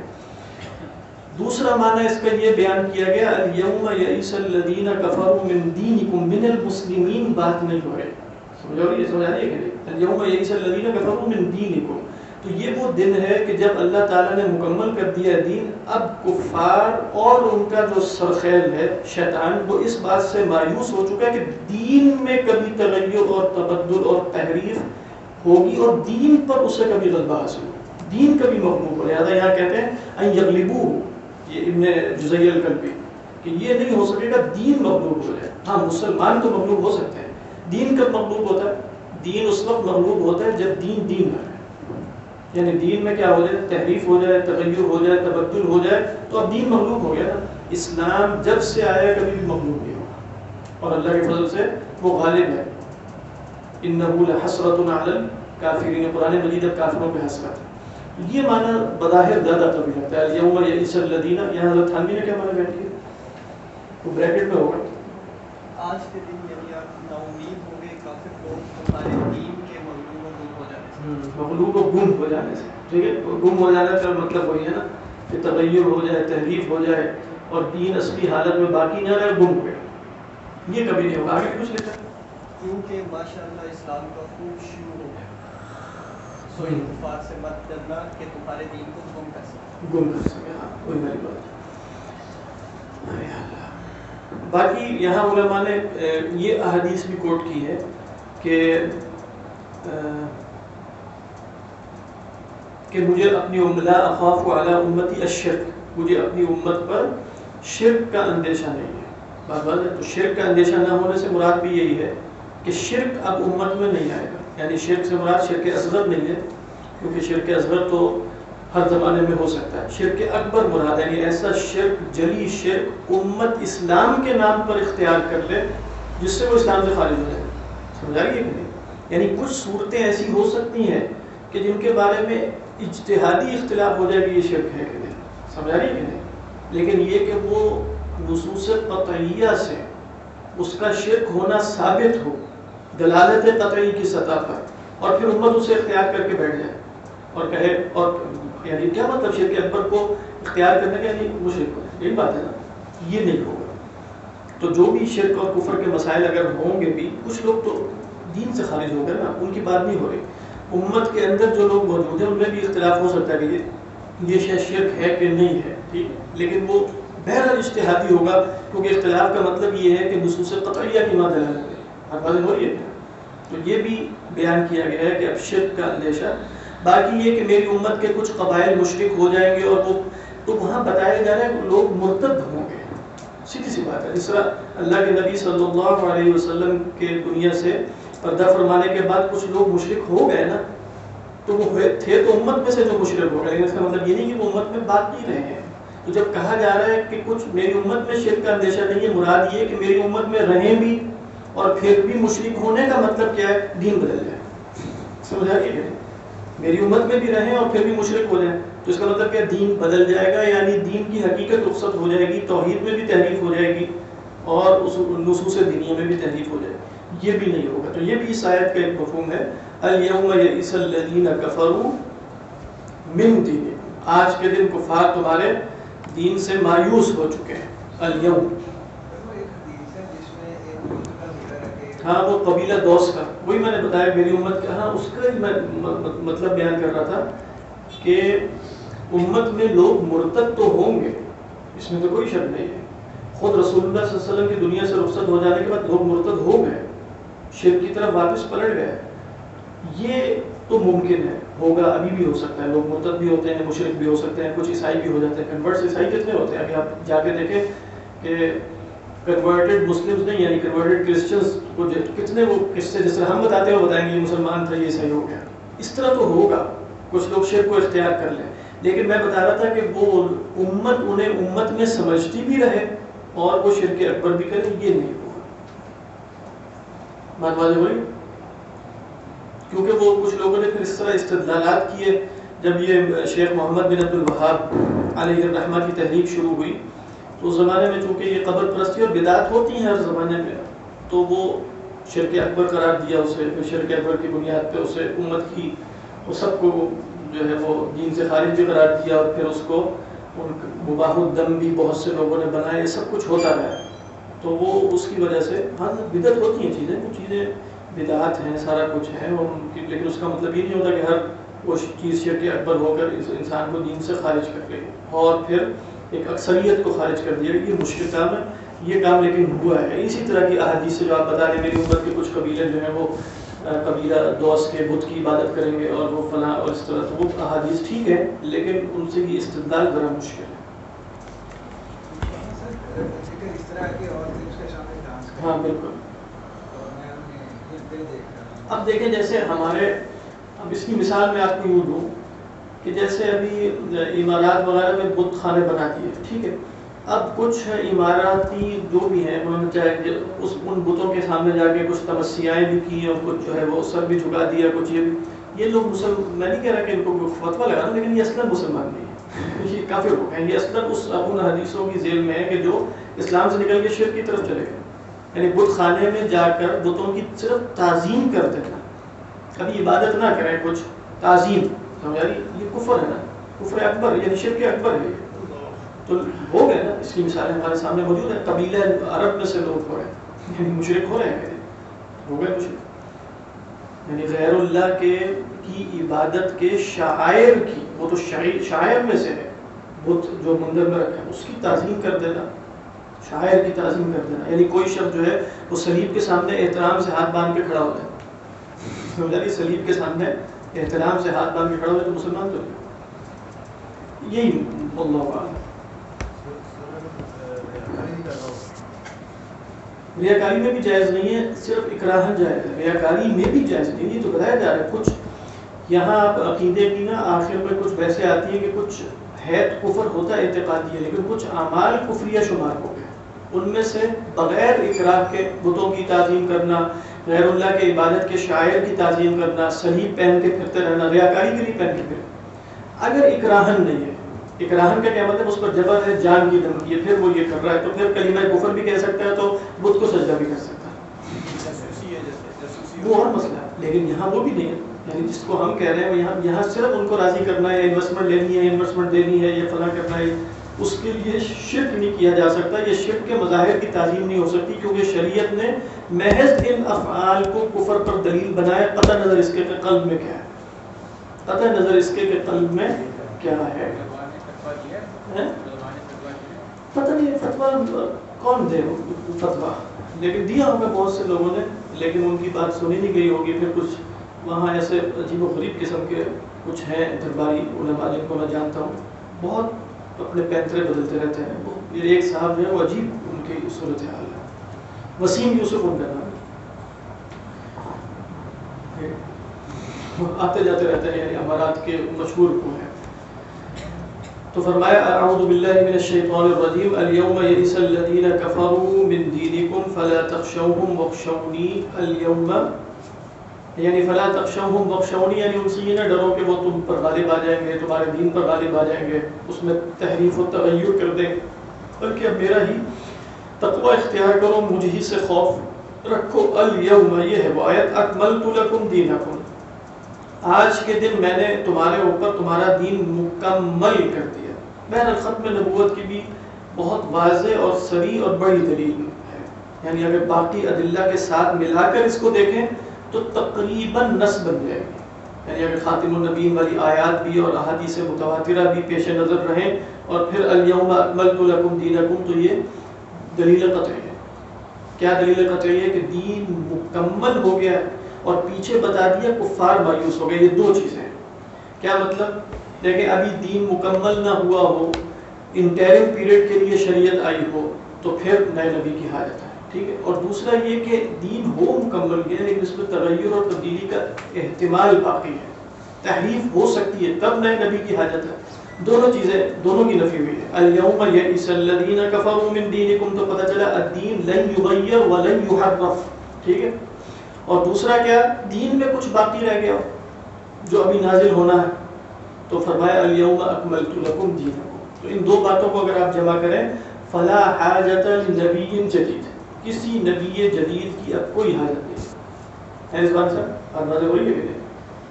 دوسرا معنی اس کا یہ بیان کیا گیا الیوم یئس الذین کفروا من دینکم، من المسلمین بات نہیں ہو رہی، سمجھو یہ سمجھ آ رہی ہے کہ نہیں؟ الیوم یئس الذین کفروا من دینکم، تو یہ وہ دن ہے کہ جب اللہ تعالیٰ نے مکمل کر دیا دین، اب کفار اور ان کا جو سرخیل ہے شیطان وہ اس بات سے مایوس ہو چکا ہے کہ دین میں کبھی تغیر اور تبدل اور تحریف ہوگی اور دین پر اسے کبھی غلبہ حاصل ہوگا، دین کبھی مغلوب ہو، لہٰذا یہاں کہتے ہیں ان یغلبوہ، یہ ابن جزی الکلبی، کہ یہ نہیں ہو سکے گا دین مغلوب ہو جائے، ہاں مسلمان تو مغلوب ہو سکتے ہیں، دین کب مغلوب ہوتا ہے؟ دین اس وقت مغلوب ہوتا ہے جب دین دین نہ ہے، یعنی دین میں کیا ہو جائے؟ تحریف ہو جائے، تغیر ہو جائے، تبدل ہو جائے، تو اب دین مغلوب ہو گیا نا۔ اسلام جب سے آیا کبھی بھی مغلوب نہیں ہوا، اور اللہ کے فضل سے وہ غالب ہے، انہ لحسرۃ علی الکافرین، قرآن مجید اب کافروں پہ حسرت ہے، یہ معنی بظاہر زیادہ طویل لگتا ہے الیوم یئس الذین، یہاں حضرت تھانوی نے کیا معنی بیان کیا؟ وہ بریکٹ میں ہوگا آج کے دن یعنی آپ نا امید ہوں گے کافر لوگ تمہارے دین کے مغلوب و گم ہو جانے سے. مغلوب و گم ہو جانے سے. ٹھیک ہے, گم ہو جانے کا مطلب وہی ہے نا کہ تغیر ہو جائے, تحریف ہو جائے اور دین اصلی حالت میں باقی نہ رہے, گم ہو گئے. یہ کبھی نہیں ہوگا. آگے کچھ لکھا کیونکہ ماشاء اللہ اسلام کا خوب شروع ہو گیا, سو ان کفار سے مت ڈرنا کہ تمہارے دین کو گم کر سکے. گم کر سکے. ہاں وہی میری بات. باقی یہاں علماء نے یہ احادیث بھی کوٹ کی ہے کہ مجھے اپنی لا اخاف علی امتی الشرک, مجھے اپنی امت پر شرک کا اندیشہ نہیں ہے. بات بات ہے. تو شرک کا اندیشہ نہ ہونے سے مراد بھی یہی ہے کہ شرک اب امت میں نہیں آئے گا. یعنی شرک سے مراد شرک اصغر نہیں ہے, کیونکہ شرک اصغر تو ہر زمانے میں ہو سکتا ہے. شرک اکبر مراد ہے, یعنی ایسا شرک, جلی شرک امت اسلام کے نام پر اختیار کر لے جس سے وہ اسلام سے خارج ہو جائے. سمجھا گیا کہ نہیں؟ یعنی کچھ صورتیں ایسی ہو سکتی ہیں کہ جن کے بارے میں اجتہادی اختلاف ہو جائے کہ یہ شرک ہے کہ نہیں. سمجھا رہی ہے کہ نہیں؟ لیکن یہ کہ وہ نصوص قطعیہ سے اس کا شرک ہونا ثابت ہو, دلالت قطعی کی سطح پر, اور پھر امت اسے اختیار کر کے بیٹھ جائے اور کہے, اور یعنی کیا مطلب شرک اکبر کو اختیار کرنے کا, یعنی مشرک ہو جائے. یہی بات ہے نا, یہ نہیں ہوگا. تو جو بھی شرک اور کفر کے مسائل اگر ہوں گے بھی, کچھ لوگ تو دین سے خارج ہو گئے نا, ان کی بات نہیں ہو رہی. امت کے اندر جو لوگ موجود ہیں ان میں بھی اختلاف ہو سکتا ہے کہ یہ شرک ہے کہ نہیں ہے, ٹھیک ہے, لیکن وہ بہرحال اجتہادی ہوگا, کیونکہ اختلاف کا مطلب یہ ہے کہ نصوص قطعیہ کی ماں دلالت ہے. ہر بات ہو رہی ہے. تو یہ بھی بیان کیا گیا ہے کہ اب شرک کا اندیشہ. باقی یہ کہ میری امت کے کچھ قبائل مشرک ہو جائیں گے, اور وہ تو وہاں بتایا جا رہا ہے کہ لوگ مرتد ہوں گے. سیدھی سی بات ہے. جس طرح اللہ کے نبی صلی اللہ علیہ وسلم کے دنیا سے پردہ فرمانے کے بعد کچھ لوگ مشرک ہو گئے نا, تو وہ تھے تو امت میں سے جو مشرک ہو گئے, لیکن اس کا مطلب یہ نہیں کہ وہ امت میں باقی رہے ہیں. تو جب کہا جا رہا ہے کہ کچھ میری امت میں شرک کا اندیشہ نہیں ہے, مراد یہ کہ میری امت میں رہیں بھی اور پھر بھی مشرک ہونے کا مطلب کیا ہے, دین بدل جائے. سمجھا کہ میری امت میں بھی رہیں اور پھر بھی مشرک ہو جائیں, تو اس کا مطلب کیا, دین بدل جائے گا, یعنی دین کی حقیقت رخصت ہو جائے گی, توحید میں بھی تحریف ہو جائے گی اور اس نصوص دینیہ میں بھی تحریف ہو جائے گی. یہ بھی نہیں ہوگا. تو یہ بھی اس آیت کا ایک مفہوم ہے. الیوم یئس الذین کفروا من دینکم, آج کے دن کفار تمہارے دین سے مایوس ہو چکے ہیں. الیوم, ہاں وہ قبیلہ دوس کا, وہی میں نے بتایا میری امت کا. ہاں اس کا میں مطلب بیان کر رہا تھا کہ امت میں لوگ مرتد تو ہوں گے, اس میں تو کوئی شک نہیں ہے. خود رسول اللہ صلی اللہ علیہ وسلم کی دنیا سے رخصت ہو جانے کے بعد لوگ مرتد ہو گئے, شرک کی طرف واپس پلٹ گئے. یہ تو ممکن ہے, ہوگا, ابھی بھی ہو سکتا ہے. لوگ مرتد بھی ہوتے ہیں, مشرک بھی ہو سکتے ہیں, کچھ عیسائی بھی ہو جاتے ہیں. کنورٹس عیسائی کتنے ہوتے ہیں, ابھی آپ جا کے دیکھیں کہ کنورٹڈ مسلمز نہیں, یعنی کنورٹڈ کرسچنز کو کتنے وہ قصے جس طرح ہم بتاتے ہیں وہ بتائیں گے یہ مسلمان تھا, یہ عیسائی ہو گیا. اس طرح تو ہوگا, کچھ لوگ شرک کو اختیار کر لیں. لیکن میں بتا رہا تھا کہ وہ امت انہیں امت میں سمجھتی بھی رہے اور وہ شرک اکبر بھی کرے, یہ نہیں ہوگا. بات واضح ہوئی؟ کیونکہ وہ کچھ لوگوں نے پھر اس طرح استدلالات کیے. جب یہ شیخ محمد بن عبد الوہاب علیہ الرحمہ کی تحریک شروع ہوئی تو اس زمانے میں چونکہ یہ قبر پرستی اور بدعات ہوتی ہیں ہر زمانے میں, تو وہ شرک اکبر قرار دیا اسے. پھر شرک اکبر کی بنیاد پہ اسے امت کی وہ سب کو جو ہے وہ دین سے خارج بھی قرار دیا, اور پھر اس کو مباح الدم بھی بہت سے لوگوں نے بنائے. یہ سب کچھ ہوتا رہا. تو وہ اس کی وجہ سے, ہاں بدعت ہوتی ہیں چیزیں, کچھ چیزیں بدعات ہیں, سارا کچھ ہے, لیکن اس کا مطلب یہ نہیں ہوتا کہ ہر وہ چیز شرک اکبر ہو کر اس انسان کو دین سے خارج کر گئی اور پھر ایک اکثریت کو خارج کر دیا. یہ مشکل کام ہے یہ کام, لیکن ہوا ہے. اسی طرح کی احادیث سے جو آپ بتا رہے ہیں, میری امت کے کچھ قبیلے جو ہیں وہ قبیلہ دوس کے بت کی عبادت کریں گے اور وہ فلاں اور اس طرح, تو وہ احادیث ٹھیک ہے, لیکن ان سے یہ استدلال ذرا مشکل ہے. ہاں بالکل. اب دیکھیں جیسے ہمارے, اب اس کی مثال میں آپ کو یوں دوں کہ جیسے ابھی عمارات وغیرہ میں بت خانے بنا دیے, ٹھیک ہے. اب کچھ عماراتی جو بھی ہیں انہوں نے چاہے ان بتوں کے سامنے جا کے کچھ تمسیائیں بھی کی اور کچھ جو ہے وہ سر بھی جھکا دیا, کچھ یہ لوگ میں نہیں کہہ رہا کہ ان کو فتویٰ لگانا, لیکن یہ اصلاً مسلمان نہیں ہے, یہ کافر ہو گئے. یہ اصلاً ان حدیثوں کی ذیل میں ہے کہ جو اسلام سے نکل کے شرک کی طرف چلے گئے. یعنی بت خانے میں جا کر بتوں کی صرف تعظیم کر دینا، کبھی عبادت نہ کریں، کچھ تعظیم، سمجھا رہی؟ یہ کفر ہے نا، کفر اکبر، یعنی شرک اکبر ہے۔ تو ہو گئے نا، اس کی مثالیں ہمارے سامنے موجود ہیں، قبیلہ عرب میں سے لوگ ہو رہے ہیں، یعنی مشرک ہو رہے ہیں، ہو گئے مشرک، یعنی غیر اللہ کی عبادت کے شعائر کی، وہ تو شاعر میں سے ہے، بت جو مندر میں رکھا ہے اس کی تعظیم کر دینا، شاعر کی تعظیم کر دینا، یعنی کوئی شخص جو ہے وہ صلیب کے سامنے احترام سے ہاتھ باندھ کے کھڑا ہوتا ہے، سمجھا، صلیب کے سامنے احترام سے ہاتھ باندھ کے کھڑا ہوتا ہے تو مسلمان تو نہیں، یہی اللہ اعلم۔ ریاکاری میں بھی جائز نہیں ہے، صرف اکراہن جائز ہے، ریاکاری میں بھی جائز نہیں، یہ تو بتایا جا رہا ہے۔ کچھ یہاں آپ عقیدے کی نا آخر میں کچھ ویسے آتی ہے کہ کچھ ہے کفر ہوتا ہے اعتقادی ہے، لیکن کچھ اعمال کفریہ شمار ہو گئے، ان میں سے بغیر اکراہ کے بتوں کی تعظیم کرنا، غیر اللہ کے عبادت کے شاعر کی تعظیم کرنا، صلیب پہن کے پھرتے رہنا، ریاکاری کے لیے پہن کے پھر، اگر اکراہن نہیں ہے، اکراہن کا کیا مطلب اس پر جبر ہے، جان کی دھمکی ہے، پھر وہ یہ کر رہا ہے تو پھر کلمہ کفر بھی کہہ سکتا ہے، تو بت کو سجدہ بھی کر سکتا ہے، وہ اور مسئلہ ہے۔ لیکن یہاں وہ بھی نہیں ہے، یعنی جس کو ہم کہہ رہے ہیں یہاں صرف ان کو راضی کرنا ہے، انویسٹمنٹ لینی ہے، انویسٹمنٹ دینی ہے، یہ فلاں کرنا ہے، اس کے لیے شرک نہیں کیا جا سکتا، یہ شرک کے مظاہر کی تعظیم نہیں ہو سکتی، کیونکہ شریعت نے محض ان افعال کو کفر پر دلیل بنایا، قطع نظر اس کے قلب میں کیا ہے، قطع نظر اس کے قلب میں کیا ہے، پتہ نہیں فتویٰ کون دے فتویٰ، لیکن دیا ہوگا بہت سے لوگوں نے، لیکن ان کی بات سنی نہیں گئی ہوگی، پھر کچھ وہاں ایسے عجیب و غریب قسم کے کچھ ہیں درباری علماء جن کو میں جانتا ہوں، بہت اپنے پینترے بدلتے رہتے ہیں، یہ ایک صاحب جو ہے وہ عجیب ان کی صورت حال ہے، وسیم یوسف ان کا نام ہے، آتے جاتے رہتے ہیں، یعنی امارات کے مشہور کو ہیں۔ تو فرمایا اعوذ باللہ من الشیطان الرجیم الیوم یئس الذین کفروا من دینکم فلا تخشوهم واخشونی الیوم، یعنی فلا تخشوهم واخشونی، یعنی ان سے یہ نہ ڈرو کہ وہ تم پر غالب آ جائیں گے، تمہارے دین پر غالب آ جائیں گے، اس میں تحریف و تغیر کر دیں، بلکہ اب میرا ہی تقوی اختیار کرو، مجھ ہی سے خوف رکھو۔ الیوم، یہ ہے وہ آیت، اکملت لکم دینکم، آج کے دن میں نے تمہارے اوپر تمہارا دین مکمل کر دیا۔ بہرحال ختم نبوت کی بھی بہت واضح اور صریح اور بڑی دلیل ہے، یعنی اگر باقی ادلہ کے ساتھ ملا کر اس کو دیکھیں تو تقریباً نص بن جائے گی، یعنی اگر خاتم النبیین والی آیات بھی اور احادیث متواترہ بھی پیش نظر رہیں اور پھر الیوم اکملت لکم دینکم، تو یہ دلیل قطعی ہے۔ کیا دلیل قطعی ہے؟ کہ دین مکمل ہو گیا، اور پیچھے بتا دیا کفار مایوس ہو گئے، یہ دو چیزیں ہیں۔ کیا مطلب؟ دیکھیں ابھی دین مکمل نہ ہوا ہو، انٹرم پیریڈ کے لیے شریعت آئی ہو، تو پھر نئے نبی کی حاجت ہے، ٹھیک ہے۔ اور دوسرا یہ کہ دین ہو مکمل گیا لیکن اس میں تغیر اور تبدیلی کا احتمال باقی ہے، تحریف ہو سکتی ہے، تب نئے نبی کی حاجت ہے۔ دونوں چیزیں، دونوں کی نفی ہوئی ہے۔ الیوم یئس الذین کفروا من دینکم، تو پتہ چلا الدین لن یغیر ولن یحرف، ٹھیک ہے۔ اور دوسرا کیا؟ دین میں کچھ باقی رہ گیا جو ابھی نازل ہونا ہے، تو فرمایا الیوم اکملت لکم دینکم۔ تو ان دو باتوں کو اگر آپ جمع کریں، فلا حاجت لنبی جدید، کسی نبی جدید کی اب کوئی حاجت نہیں ہے۔ اس بات سے بات واضح ہو رہی ہے کہ نہیں؟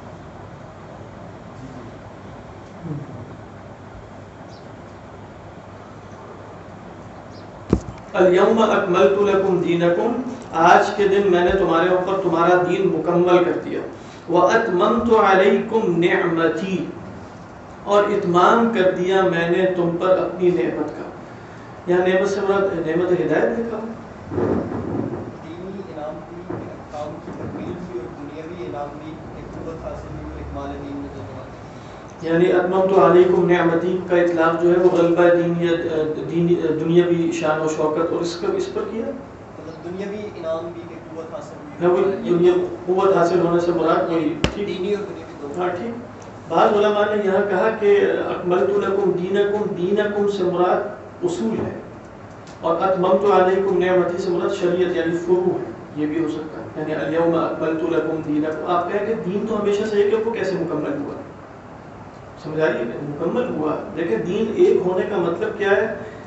الیوم اکملت لکم دینکم، آج کے دن میں نے تمہارے اوپر تمہارا دین مکمل کر دیا۔ واتممت علیکم نعمتی، اور اتمام کر دیا میں نے تم پر اپنی نعمت کا۔ یہاں نعمت سے مراد نعمت ہدایت لکھا، دینی انعام بھی، احکام کی تکمیل بھی، اور دنیاوی انعام بھی، ایک قوت حاصل بھی، اور اکمال دین میں جو یعنی اتممت علیکم نعمتی کا اطلاق جو ہے وہ غلبہ دنیاوی شان و شوکت، اور اس پر کیا مطلب دنیاوی انعام بھی، ایک قوت حاصل دنیا قوت حاصل ہونے سے مراد وہی، ٹھیک، دینی اور دنیاوی دونوں۔ ہاں ٹھیک۔ بعض علماء نے یہاں کہا کہ اکملت لکم دینکم، دینکم سے مراد اصول ہے، اور اتممت علیکم نعمتی سے مراد شریعت یعنی فروع ہے، یہ بھی ہو سکتا ہے۔ یعنی الیوم اکملت لکم دینکم، آپ کہیں کہ دین تو ہمیشہ سے ایک ہے، وہ کیسے مکمل ہوا؟ سمجھائیے، مکمل ہوا۔ دیکھیں دین ایک ہونے کا مطلب کیا ہے؟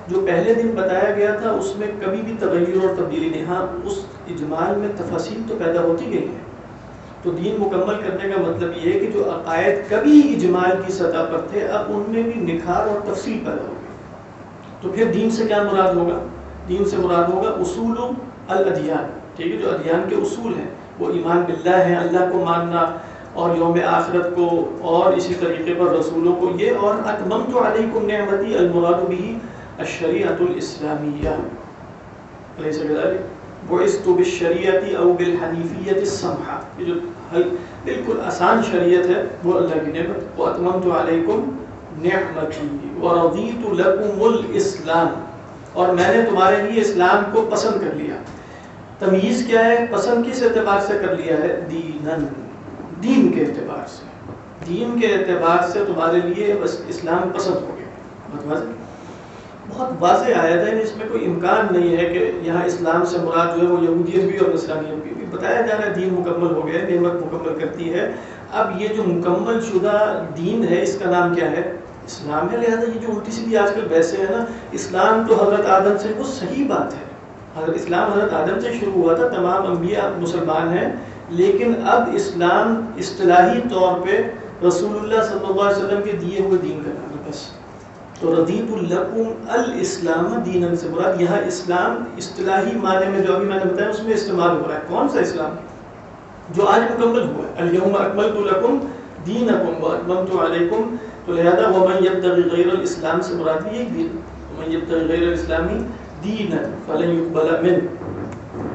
جو پہلے دن بتایا گیا تھا اس میں کبھی بھی تغیر اور تبدیلی نہیں. ہاں اس اجمال میں تفاصیل تو پیدا ہوتی گئی ہے. تو دین مکمل کرنے کا مطلب یہ ہے کہ جو عقائد کبھی اجمال کی سطح پر تھے اب ان میں بھی نکھار اور تفصیل پیدا ہوگی. تو پھر دین سے کیا مراد ہوگا؟ دین سے مراد ہوگا اصول الادیان. ٹھیک ہے، جو ادیان کے اصول ہیں وہ ایمان باللہ ہے، اللہ کو ماننا اور یوم آخرت کو، اور اسی طریقے پر رسولوں کو. یہ اور اتممت علیکم نعمتی المراد به الشریعۃ الاسلامیہ الیس کذلک بعثت بالشریعۃ او بالحنیفیۃ السمحہ. یہ جو بالکل آسان شریعت ہے وہ اللہ کی نعمت. واتممت علیکم نعمتی ورضیت لکم الاسلام، اور میں نے تمہارے لیے اسلام کو پسند کر لیا. تمیز کیا ہے؟ پسند کس اعتبار سے کر لیا ہے؟ دینن، دین کے اعتبار سے. دین کے اعتبار سے تمہارے لیے بس اسلام پسند ہو گیا. بہت واضح آیت ہے، اس میں کوئی امکان نہیں ہے کہ یہاں اسلام سے مراد جو ہے وہ یہودیت بھی اور نصرانیت بھی. بتایا جا رہا ہے دین مکمل ہو گیا، نعمت مکمل کرتی ہے. اب یہ جو مکمل شدہ دین ہے اس کا نام کیا ہے؟ اسلام ہے. لہٰذا یہ جو الٹی سیدھی آج کل بحثیں ہیں نا، اسلام تو حضرت آدم سے، وہ صحیح بات ہے. اسلام حضرت آدم سے شروع ہوا تھا، تمام انبیاء مسلمان ہیں، لیکن اب اسلام اصطلاحی طور پہ رسول اللہ صلی اللہ علیہ وسلم کے دیے ہوئے دین کا نام ہے بس. تو رضیت لکم الاسلام دینن سے مراد یہاں اسلام اصطلاحی معنی میں جو ابھی میں نے بتایا اس میں استعمال ہو رہا ہے. کون سا اسلام؟ جو آج مکمل ہوا ہے. الیوم اکملت لکم دینکم واتممت علیکم. تو لہذا ومن یبتغی غیر الاسلام سے مراد بھی ایک دین. ومن یبتغی غیر الاسلامی دینا فلن يقبل منه.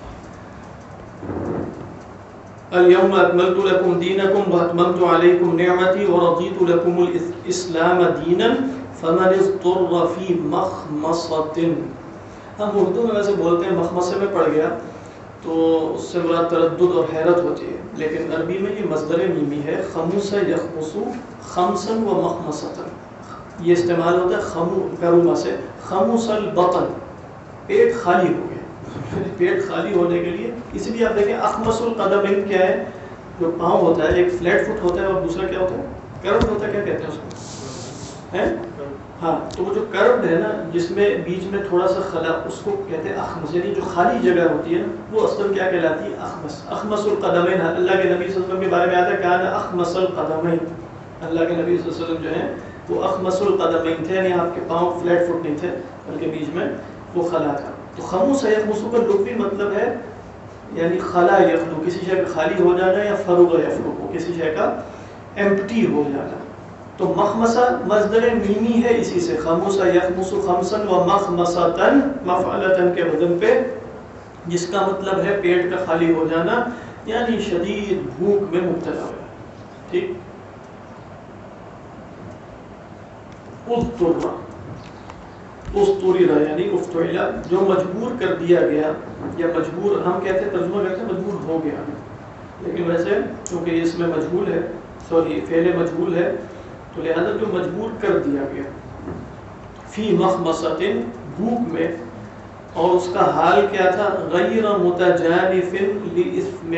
اليوم اكملت لكم دينكم واتممت عليكم نعمتي ورضيت لكم الاسلام دینا فمن اضطر في مخمصة. ہم اردو میں ویسے بولتے ہیں مخمصے میں پڑ گیا تو اس سے مراد تردد اور حیرت ہوتی ہے، لیکن عربی میں یہ مصدر میمی ہے، خمس یخمس خمسا و مخمصة. یہ استعمال ہوتا ہے کروما سے. خمس البطن، پیٹ خالی ہو گیا. پیٹ خالی ہونے کے لیے اس لیے آپ دیکھیں اخمص القدمین کیا ہے؟ جو پاؤں ہوتا ہے ایک فلیٹ فٹ ہوتا ہے اور دوسرا کیا ہوتا ہے؟ کروڈ ہوتا ہے. کیا کہتے ہیں اس کو؟ ہے ہاں، تو وہ جو کروڈ ہے نا جس میں بیچ میں تھوڑا سا خلا، اس کو کہتے ہیں اخمص. یعنی جو خالی جگہ ہوتی ہے نا وہ اصلاً کیا کہلاتی ہے؟ اخمص. اخمص القدمین. اللہ کے نبی صلی اللہ علیہ وسلم کے بارے میں آتا ہے کان اخمص القدمین. اللہ کے نبی صلی اللہ علیہ وسلم جو ہیں وہ اخمص القدمین تھے، یعنی آپ کے پاؤں فلیٹ فٹ نہیں تھے بلکہ بیچ میں وہ خلا تھا. تو خموس یخمسو کا لغوی مطلب ہے یعنی خلا یخلو، کسی شے کا خالی ہو جانا، یا فروغ یفرغ، کسی شے کا ایمپٹی ہو جانا. تو مخمسہ مصدر میمی ہے اسی سے. خموس یخمس خمسا و مخمصۃ مفعلۃ کے وزن پہ، جس کا مطلب ہے پیٹ کا خالی ہو جانا، یعنی شدید بھوک میں مبتلا ہو جانا. ٹھیک. استوری رہا یعنی افتعلا، جو مجبور کر دیا گیا، یا مجبور ہم کہتے ہیں ترجمہ کرتے ہیں مجبور ہو گیا، لیکن ویسے چونکہ اس میں مجبور ہے، سوری فعل مجبور ہے، تو لہذا جو مجبور کر دیا گیا. فی مخمصۃ، بھوک میں، اور اس کا حال کیا تھا؟ غیر متجانف لإثم.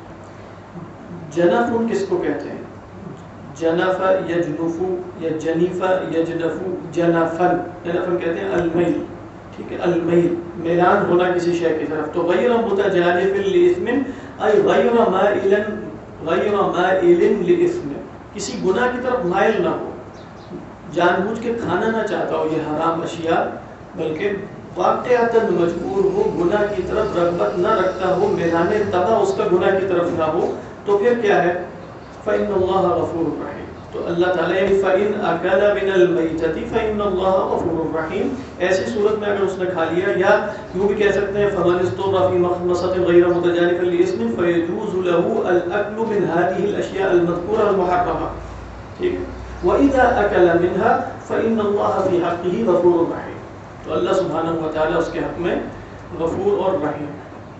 جنف کس کو کہتے ہیں؟ جنف یجنف یا جنیف یجنف جنفن. جنفن کہتے ہیں المیل. ٹھیک ہے، المیل میلان ہونا کسی شے کی طرف. تو غیر متجانف لإثم ای غیر مائل لإثم، کسی گناہ کی طرف مائل نہ ہو، جان بوجھ کے کھانا نہ چاہتا ہو یہ حرام اشیاء، بلکہ واقعتاً مجبور ہو، گناہ کی طرف رغبت نہ رکھتا ہو، میلان طبع اس کا گناہ کی طرف نہ ہو، تو پھر کیا ہے؟ فإن اللہ غفور رحیم. تو اللہ تعالیٰ فإن أكل من المیتۃ فإن اللہ غفور رحیم. ایسی صورت میں اگر اس نے کھا لیا، یا یوں بھی کہہ سکتے ہیں فمن اضطر في مخمصة غیر متجانف لإثم فيجوز له الأكل من هذه الأشياء المذكورة المحرمة. ٹھیک ہے. وإذا أكل منها فإن الله في حقه غفور رحیم. تو اللہ سبحانہ و تعالیٰ اس کے حق میں غفور اور رحیم.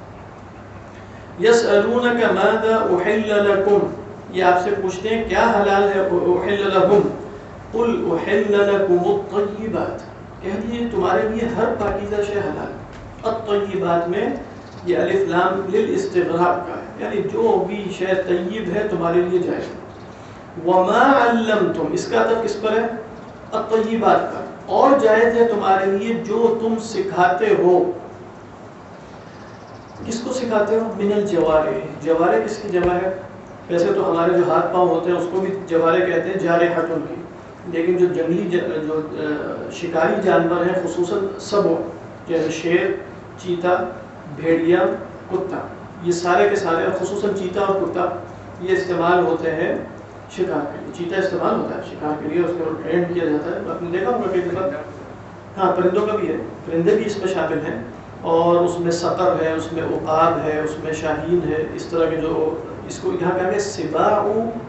يسألونك ماذا أحل لكم، یہ آپ سے پوچھتے ہیں کیا حلال ہے؟ احل لکم قل احل لکم الطیبات، کہہ دیجیے تمہارے لیے ہر پاکیزہ شے حلال. الطیبات میں یہ الف لام للاستغراق کا ہے، یعنی جو بھی شے طیب ہے تمہارے لیے جائز. وما علمتم، اس کا عطف کس پر ہے؟ الطیبات پر. اور جائز ہے تمہارے لیے جو تم سکھاتے ہو. کس کو سکھاتے ہو؟ من الجوارح. جوارح کس کی جمع ہے؟ ویسے تو ہمارے جو ہاتھ پاؤں ہوتے ہیں اس کو بھی جوارح کہتے ہیں، جارحۃ کی، لیکن جو جنگلی جو شکاری جانور ہیں خصوصاً سبع جیسے شیر، چیتا، بھیڑیا، کتا، یہ سارے کے سارے خصوصاً چیتا اور کتا یہ استعمال ہوتے ہیں شکار کے لیے. چیتا استعمال ہوتا ہے شکار کے لیے، اس کو ٹرینڈ کیا جاتا ہے. آپ نے دیکھا ہوگا کئی دفعہ. ہاں پرندوں کا بھی ہے، پرندے بھی اس میں شامل ہیں، اور اس میں صقر ہے، اس میں عقاب ہے، اس میں شاہین ہے. اس طرح کے جو اس کو یہاں کہا گیا سباع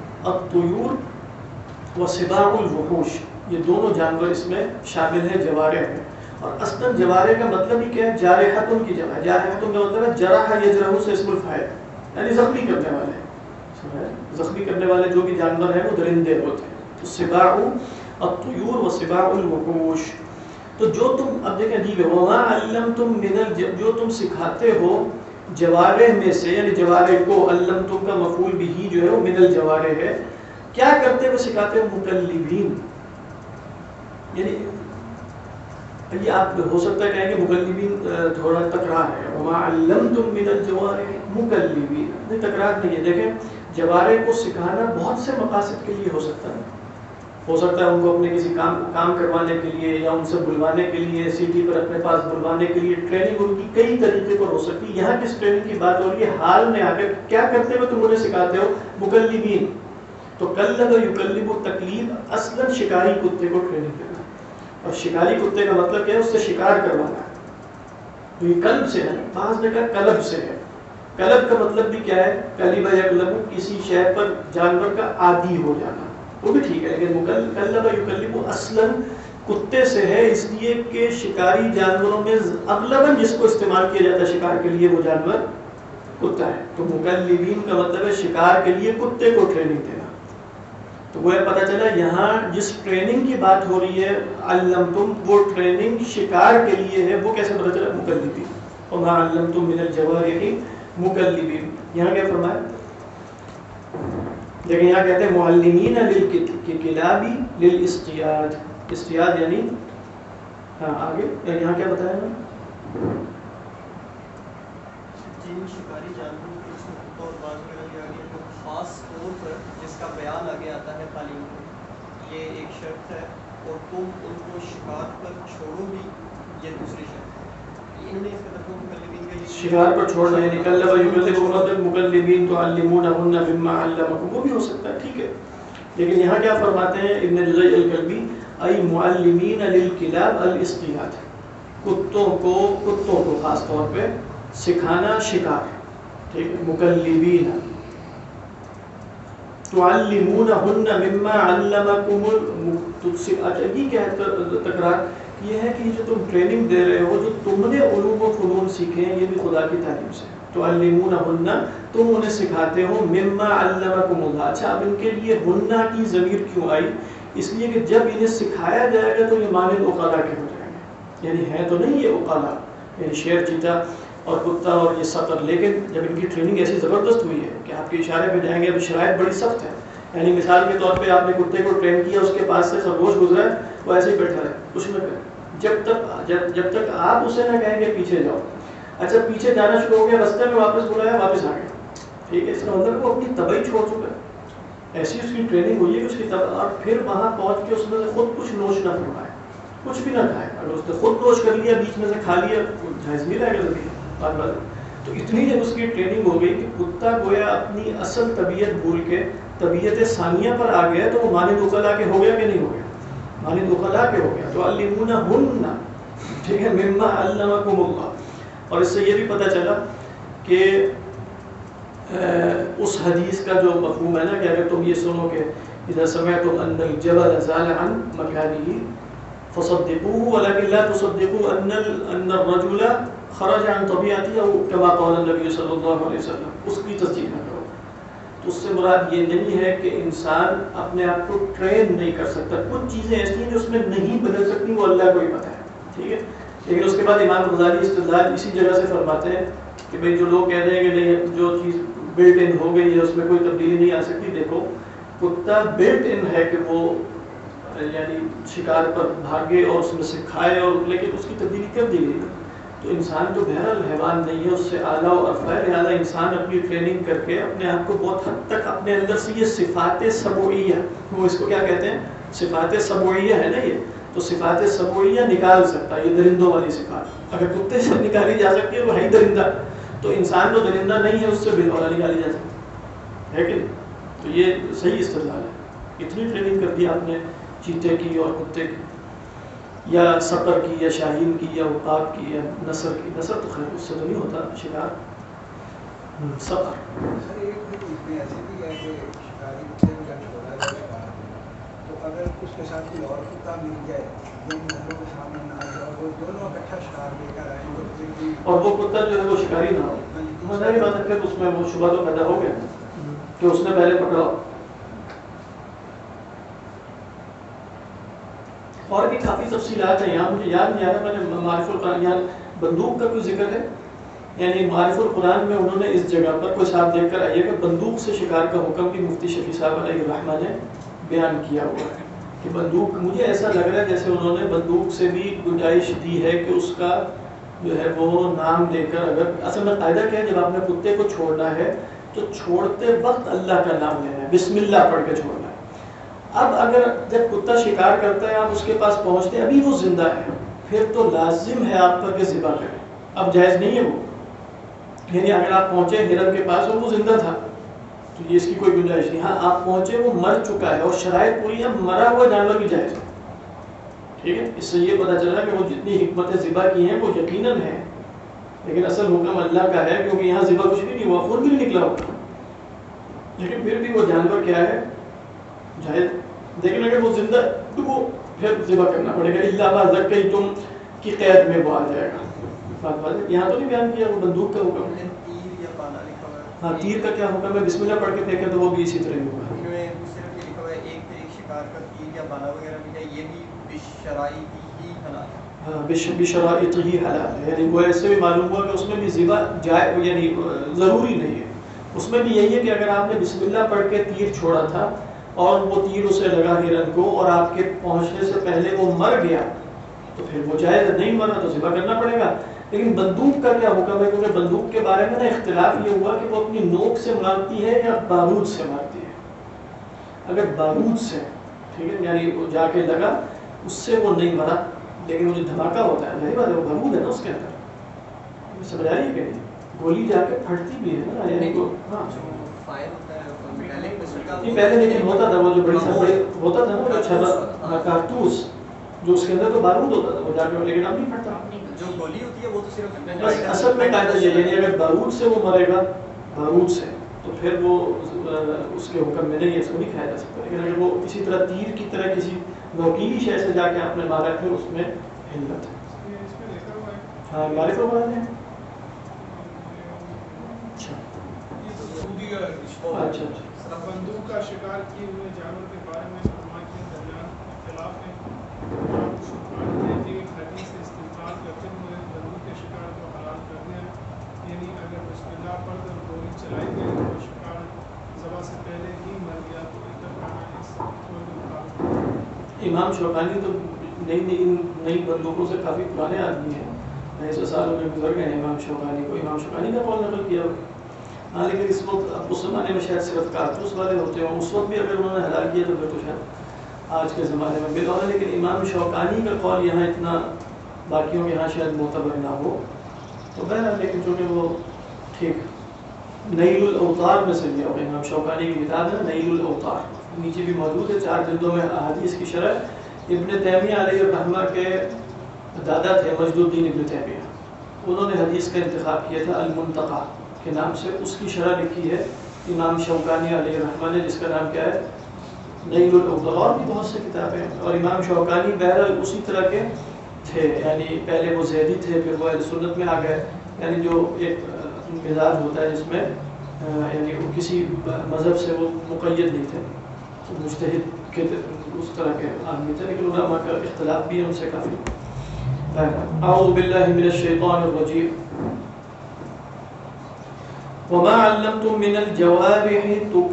الطیور و سباع الوحوش، یہ دونوں جانور اس میں شامل ہیں جوارح میں. اور اصلاً جوارح کا مطلب ہی کیا ہے؟ جارحۃ کی جمع ہے. جارحۃ کا مطلب ہے جرح یجرح سے اسم الفاعل، یعنی زخمی کرنے والے. زخمی کرنے والے جو بھی جانور ہیں وہ درندے ہوتے ہیں. تو سباع الطیور و سباع الوحوش. تو جو تم اب دیکھیں ٹھیک ہے، وما علمتم من جو تم سکھاتے ہو جوارح میں سے، یعنی جوارح کو، علمتم کا مفعول بھی جو ہے وہ من الجوارح ہے. کیا کرتے ہوئے سکھاتے ہو؟ مکلبین. یعنی یہ آپ ہو سکتا ہے کہیں کہ مکلبین تھوڑا تکرار ہے. وما علمتم من الجوارح مکلبین، نہیں تکرار نہیں ہے. دیکھیں جوارح کو سکھانا بہت سے مقاصد کے لیے ہو سکتا ہے. ہو سکتا ہے ان کو اپنے کسی کام کروانے کے لیے، یا ان سے بلوانے کے لیے، سٹی پر اپنے پاس بلوانے کے لیے. ٹریننگ ان کی کئی طریقے پر ہو سکتی ہے. یہاں کس ٹریننگ کی بات ہو رہی ہے؟ حال میں آ کر کیا کرتے ہوئے تم انہیں سکھاتے ہو؟ مکلبین. تو کلب یکلب تکلیب اصلاً شکاری کتے کو ٹریننگ دینا. اور شکاری کتے کا مطلب کیا ہے؟ اس سے شکار کروانا. تو یہ کلب سے ہے، بعض نے کہا کلب سے ہے. کلب کا مطلب بھی کیا ہے؟ کلب یکلب، کسی شے پر جانور کا عادی ہو جانا، وہ بھی ٹھیک ہے. لیکن کلب یکلب اصلاً کتے سے ہے، اس لیے کہ شکاری جانوروں میں اغلباً جس کو استعمال کیا جاتا ہے شکار کے لیے وہ جانور کتا ہے. تو مکلبین کا مطلب ہے شکار کے لیے کتے کو ٹریننگ دینا. تو وہ پتہ چلا یہاں جس ٹریننگ کی بات ہو رہی ہے علمتم، وہ ٹریننگ شکار کے لیے ہے. وہ کیسے پتہ چلا؟ مکلبین. وما علمتم من الجوارح مکلبین. یہاں کیا فرمایا؟ لیکن یہاں کہتے ہیں معلمین للکلاب للاصطیاد. اصطیاد یعنی ہاں آگے یہاں کیا بتایا نا؟ جن شکاری جانوروں کے اس کو اور بعض میں لیا گیا تو خاص طور پر جس کا بیان آگے آتا ہے تعلیم کو، یہ ایک شرط ہے، اور تم ان کو شکار پر چھوڑو بھی، یہ دوسری شرط ہے. انہوں نے اس کا ترجمہ مکلبین کا شکار پر چھوڑنا ہے. نکلب یکلب مکلبین تعلمونہن مما علمکم، وہ بھی ہو سکتا ہے، ٹھیک ہے. لیکن یہاں کیا فرماتے ہیں ابن جزئی الکلبی؟ ای معلمین للکلاب الاصطیاد، کتوں کو خاص طور پہ سکھانا شکار. ٹھیک ہے. مکلبین تعلمونہن مما علمکم. یہ کیا ہے تکرار؟ یہ ہے کہ جو تم ٹریننگ دے رہے ہو، جو تم نے علوم و فنون سیکھے ہیں، یہ بھی خدا کی تعلیم سے. تعلمونہن، تم انہیں سکھاتے ہو، مما علمکم اللہ. اچھا اب ان کے لیے ہنہ کی ضمیر کیوں آئی؟ اس لیے کہ جب انہیں سکھایا جائے گا تو یہ مانند عقلاء کے ہو جائیں گے. یعنی ہے تو نہیں یہ عقلاء، یعنی شیر، چیتا اور کتا اور یہ صقر، لیکن جب ان کی ٹریننگ ایسی زبردست ہوئی ہے کہ آپ کے اشارے پہ جائیں گے. اب شرائط بڑی سخت ہے. یعنی مثال کے طور پہ آپ نے کتے کو ٹرین کیا، اس کے پاس سے خرگوش گزرا ہے، وہ ایسے ہی بیٹھا رہے، کچھ نہ کرے جب تک آپ اسے نہ کہیں گے پیچھے جاؤ. اچھا پیچھے جانا شروع ہو گیا، رستے میں واپس بلایا، واپس آ گیا. ٹھیک ہے. اس کا مطلب وہ اپنی طبعی چھوڑ چکا ہے. ایسی اس کی ٹریننگ ہوئی ہے کہ اس کی اور پھر وہاں پہنچ کے اس میں سے خود کچھ نوش نہ فرمائے، کچھ بھی نہ کھائے. اگر اس نے خود نوش کر لیا، بیچ میں سے کھا لیا، جائز نہیں رہے گا زندگی بات بات. تو اتنی جب اس کی ٹریننگ ہو گئی کہ کتا گویا اپنی اصل طبیعت بھول کے طبیعت ثانیہ پر آ گیا، تو وہ مانند عقلاء کے ہو گیا کہ نہیں ہو گیا؟ مانند عقلاء کے ہو گیا. تو علمونہن، ٹھیک ہے، مما علمکم اللہ. اور اس سے یہ بھی پتہ چلا کہ اس حدیث کا جو مفہوم ہے نا کہ اگر تم یہ سنو کہ اذا سمعتم ان الجبل زال عن مكانه فصدقوه ولكن لا تصدقوا ان الرجل خرج عن طبيعته كما قال النبي صلی اللہ علیہ وسلم. اس کی تصدیق نہ کرو. تو اس سے مراد یہ نہیں ہے کہ انسان اپنے آپ کو ٹرین نہیں کر سکتا. کچھ چیزیں ایسی ہیں جو اس میں نہیں بدل سکتی، وہ اللہ کو ہی پتہ ہے. ٹھیک ہے. لیکن اس کے بعد امام غزالی استدلال اسی جگہ سے فرماتے ہیں کہ بھئی جو لوگ کہہ رہے ہیں کہ نہیں جو چیز بلٹ ان ہو گئی ہے اس میں کوئی تبدیلی نہیں آ سکتی. دیکھو کتا بلٹ ان ہے کہ وہ یعنی شکار پر بھاگے اور اس میں سے کھائے، اور لیکن اس کی تبدیلی کر دی گئی. تو انسان جو بہرحال حیوان نہیں ہے، اس سے اعلیٰ و ارفع ہے، لہٰذا انسان اپنی ٹریننگ کر کے اپنے آپ کو بہت حد تک اپنے اندر سے یہ صفات سبوعیہ، وہ اس کو کیا کہتے ہیں، صفات سبوعیہ ہے نا یہ، تو صفات سبوعیہ نکال سکتا ہے. یہ درندوں والی صفات اگر کتے سے نکالی جا سکتی ہے وہ ہے ہی درندہ، تو انسان جو درندہ نہیں ہے اس سے بالولا نکالی جا سکتی ہے کہ نہیں؟ تو یہ صحیح استدلال ہے. اتنی ٹریننگ کر دی آپ نے چیتے کی اور کتے کی، یا سپر کی، یا شاہین کی، یا عقاب کی، یا نسر کی. نسر تو خیر اس سے تو نہیں ہوتا شکار. سپر سر ایک چیز میں ایسی بھی ہے کہ شکاری کتے کو جب چھوڑا جائے شکار تو اگر اس کے ساتھ کوئی اور کتا مل جائے جن گھروں کے سامنے نہ آ جائے، وہ دونوں اکٹھا شکار لے کر آئیں گے اور وہ کتا جو ہے وہ شکاری نہ ہو، ظاہر بات ہے پھر اس میں وہ شبہ تو پیدا ہو گیا کہ اس نے پہلے پکڑا. اور بھی کافی تفصیلات ہیں یہاں، مجھے یاد نہیں آ رہا، میں نے معارف القرآن یہاں بندوق کا کوئی ذکر ہے، یعنی معارف القرآن میں انہوں نے اس جگہ پر کوئی صاحب دیکھ کر آئیے کہ بندوق سے شکار کا حکم بھی مفتی شفیع صاحب علیہ الرحمہ نے بیان کیا ہوا ہے کہ بندوق، مجھے ایسا لگ رہا ہے جیسے انہوں نے بندوق سے بھی گنجائش دی ہے کہ اس کا جو ہے وہ نام لے کر، اگر اصل میں قاعدہ کیا ہے، جب آپ نے کتے کو چھوڑنا ہے تو چھوڑتے وقت اللہ کا نام لینا ہے، بسم اللہ پڑھ کے چھوڑنا ہے. اب اگر جب کتا شکار کرتا ہے آپ اس کے پاس پہنچتے ہیں، ابھی وہ زندہ ہے، پھر تو لازم ہے آپ پر کہ ذبح کریں. اب جائز نہیں ہے وہ، یعنی اگر آپ پہنچے ہرن کے پاس اور وہ زندہ تھا تو یہ اس کی کوئی گنجائش نہیں. ہاں آپ پہنچے وہ مر چکا ہے اور شرائط پوری ہے، مرا ہوا جانور بھی جائز ہے. ٹھیک ہے، اس سے یہ پتہ چلا کہ وہ جتنی حکمتیں ذبح کی ہیں وہ یقیناً ہے، لیکن اصل حکم اللہ کا ہے، کیونکہ یہاں ذبح کچھ بھی نہیں ہوا، خون بھی نہیں نکلا ہوگا، لیکن پھر بھی وہ جانور کیا ہے، جائز. لیکن اگر وہ زندہ تو وہ پھر ذبح کرنا پڑے گا، الا ما ذکیتم کی قید میں وہ آ جائے گا. بات بات یہاں تو نہیں بیان کیا وہ بندوق کا حکم ہے. تیر یا بالا لکھا ہوا ہے. ہاں تیر کا کیا حکم ہے، بسم اللہ پڑھ کے پھینکے تو وہ بھی اسی طرح ہی ہوگا. ان میں صرف یہ لکھا ہوا ہے ایک شکار کا تیر یا بالا وغیرہ بھی ہے، یہ بھی بشرائط ہی حلال ہے. ہاں بشرائط ہی حلال ہے، یعنی وہ ایسے بھی معلوم ہوا کہ اس میں بھی ذبح جائے، یعنی ضروری نہیں ہے. اس میں بھی یہی ہے کہ اگر آپ نے بسم اللہ پڑھ کے تیر چھوڑا تھا اور وہ تیر اسے لگا ہرن کو اور آپ کے پہنچنے سے پہلے وہ مر گیا تو پھر وہ جائز ہے، نہیں مرا تو ذبح کرنا پڑے گا. لیکن بندوق کا کیا حکم ہے، کیونکہ بندوق کے بارے میں نا اختلاف یہ ہوا کہ وہ اپنی نوک سے مارتی ہے یا بارود سے مارتی ہے. اگر بارود سے، ٹھیک ہے، یعنی وہ جا کے لگا اس سے وہ نہیں مرا، لیکن وہ جو دھماکہ ہوتا ہے ظاہر بات ہے وہ بارود ہے نا اس کے اندر، سمجھ آ رہی ہے کہ گولی جا کے پھٹتی بھی ہے نا، یعنی کو ہاں پہلے لیکن ہوتا تھا وہ جو بڑی سا بڑے ہوتا تھا نا جو چھرا کارتوس جو اس کے اندر تو بارود ہوتا تھا وہ جا کے، لیکن اب نہیں پھٹتا. جو گولی ہوتی ہے وہ تو صرف بس اصل میں قاعدہ یہ ہے، یعنی اگر بارود سے وہ مرے گا، بارود سے، تو پھر وہ اس کے حکم میں نہیں ہے، اس کو نہیں کھایا جا سکتا. لیکن اگر وہ اسی طرح تیر کی طرح کسی نوکیلی شے سے جا کے آپ نے مارا پھر اس میں حلت ہے. ہاں معرف القرآن ہے. اچھا اچھا بندوق کا شکار کیے ہوئے جانور کے بارے میں علماء کے درمیان اختلاف ہے. ایک حدیث سے استنباط کرتے ہوئے بندوق کے شکار کو حلال کر دیا، یعنی اگر بسم اللہ پڑھ کر گولی چلائی گئی اور شکار ذبح سے پہلے ہی مر گیا تو اتفاقا اس قول کے مطابق. امام شوکانی تو نئی بندوقوں سے کافی پرانے آدمی ہیں، 900 سالوں میں گزر گئے ہیں امام شوکانی کو. امام شوکانی کا قول نقل کیا. ہاں لیکن اس وقت اب اس زمانے میں شاید صرف کارتوس والے ہوتے ہیں، اس وقت بھی اگر انہوں نے حلال کیا تو پھر تو شاید آج کے زمانے میں بدعت ہے. لیکن امام شوکانی کا قول یہاں اتنا باقیوں کے یہاں شاید معتبر نہ ہو تو بہرحال، لیکن چونکہ وہ ٹھیک نیل الاوطار میں سے لیا ہوگا. امام شوکانی کی کتاب ہے نیل الاوطار، نیچے بھی موجود ہے 4 جلدوں میں احادیث کی شرح. ابن تیمیہ علیہ الرحمہ کے دادا تھے مجد الدین ابن تیمیہ، انہوں نے حدیث کا انتخاب کیا تھا المنتقى کے نام سے، اس کی شرح لکھی ہے امام شوکانی علیہ الرحمہ نے، جس کا نام کیا ہے نیل الاوطار. اور بھی بہت سی کتابیں. اور امام شوکانی بہرحال اسی طرح کے تھے، یعنی پہلے وہ زیدی تھے پھر وہ اہل سنت میں آ گئے، یعنی جو ایک مزاج ہوتا ہے جس میں یعنی وہ کسی مذہب سے وہ مقید نہیں تھے، مجتہد کے اس طرح کے آدمی تھے. لیکن علماء کا اختلاف بھی ہے ان سے کافی. اعوذ باللہ من الشیطان الرجیم. وما علمتم من الجوارح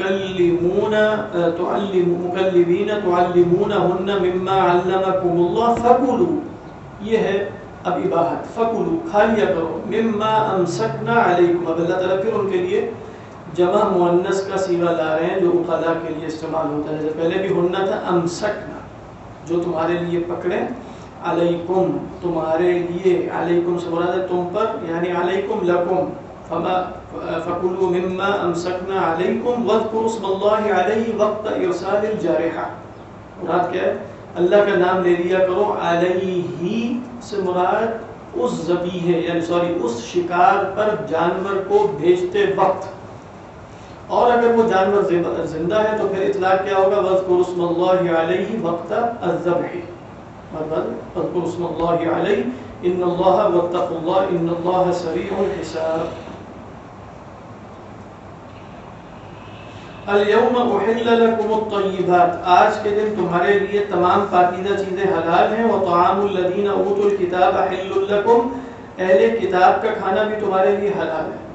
تعلمونهن مما علمكم الله فكلوا، یہ ہے اب اباحت، فکلوا کھا لیا کرو، مما امسکنا علیکم، اب اللہ تعالیٰ پھر ان کے لیے جمع مؤنث کا صیغہ لا رہے ہیں جو اقلا کے لیے استعمال ہوتا ہے، پہلے بھی ہننا تھا امسکنا، جو تمہارے لیے پکڑیں، علیکم تمہارے لیے، علیکم سے مراد ہے تم پر، یعنی علیکم لکم، فکلوا مما امسکنا علیکم واذکروا اسم اللہ علیہ وقت ارسال الجارحہ، مراد کیا ہے؟ اللہ کا نام لے لیا کرو، علیہ سے مراد اس ذبیحے یعنی اس شکار پر جانور کو بھیجتے وقت، اور اگر وہ جانور زندہ ہے تو پھر اطلاق کیا ہوگا؟ وَاذْكُرُوا اسْمَ اللَّهِ عَلَيْهِ وَقْتَ الذَّبْحِ، وَاذْكُرُوا اسْمَ اللَّهِ عَلَيْهِ إِنَّ اللَّهَ وَاتَّقُوا اللَّهَ إِنَّ اللَّهَ سَرِيعُ الْحِسَابِ۔ اليوم احل لكم الطیبات، آج کے دن تمہارے لیے تمام پاکیزہ چیزیں حلال ہیں، وطعام الذین اوتوا الکتاب حل لكم، اہل کتاب کا کھانا بھی تمہارے لیے حلال ہے،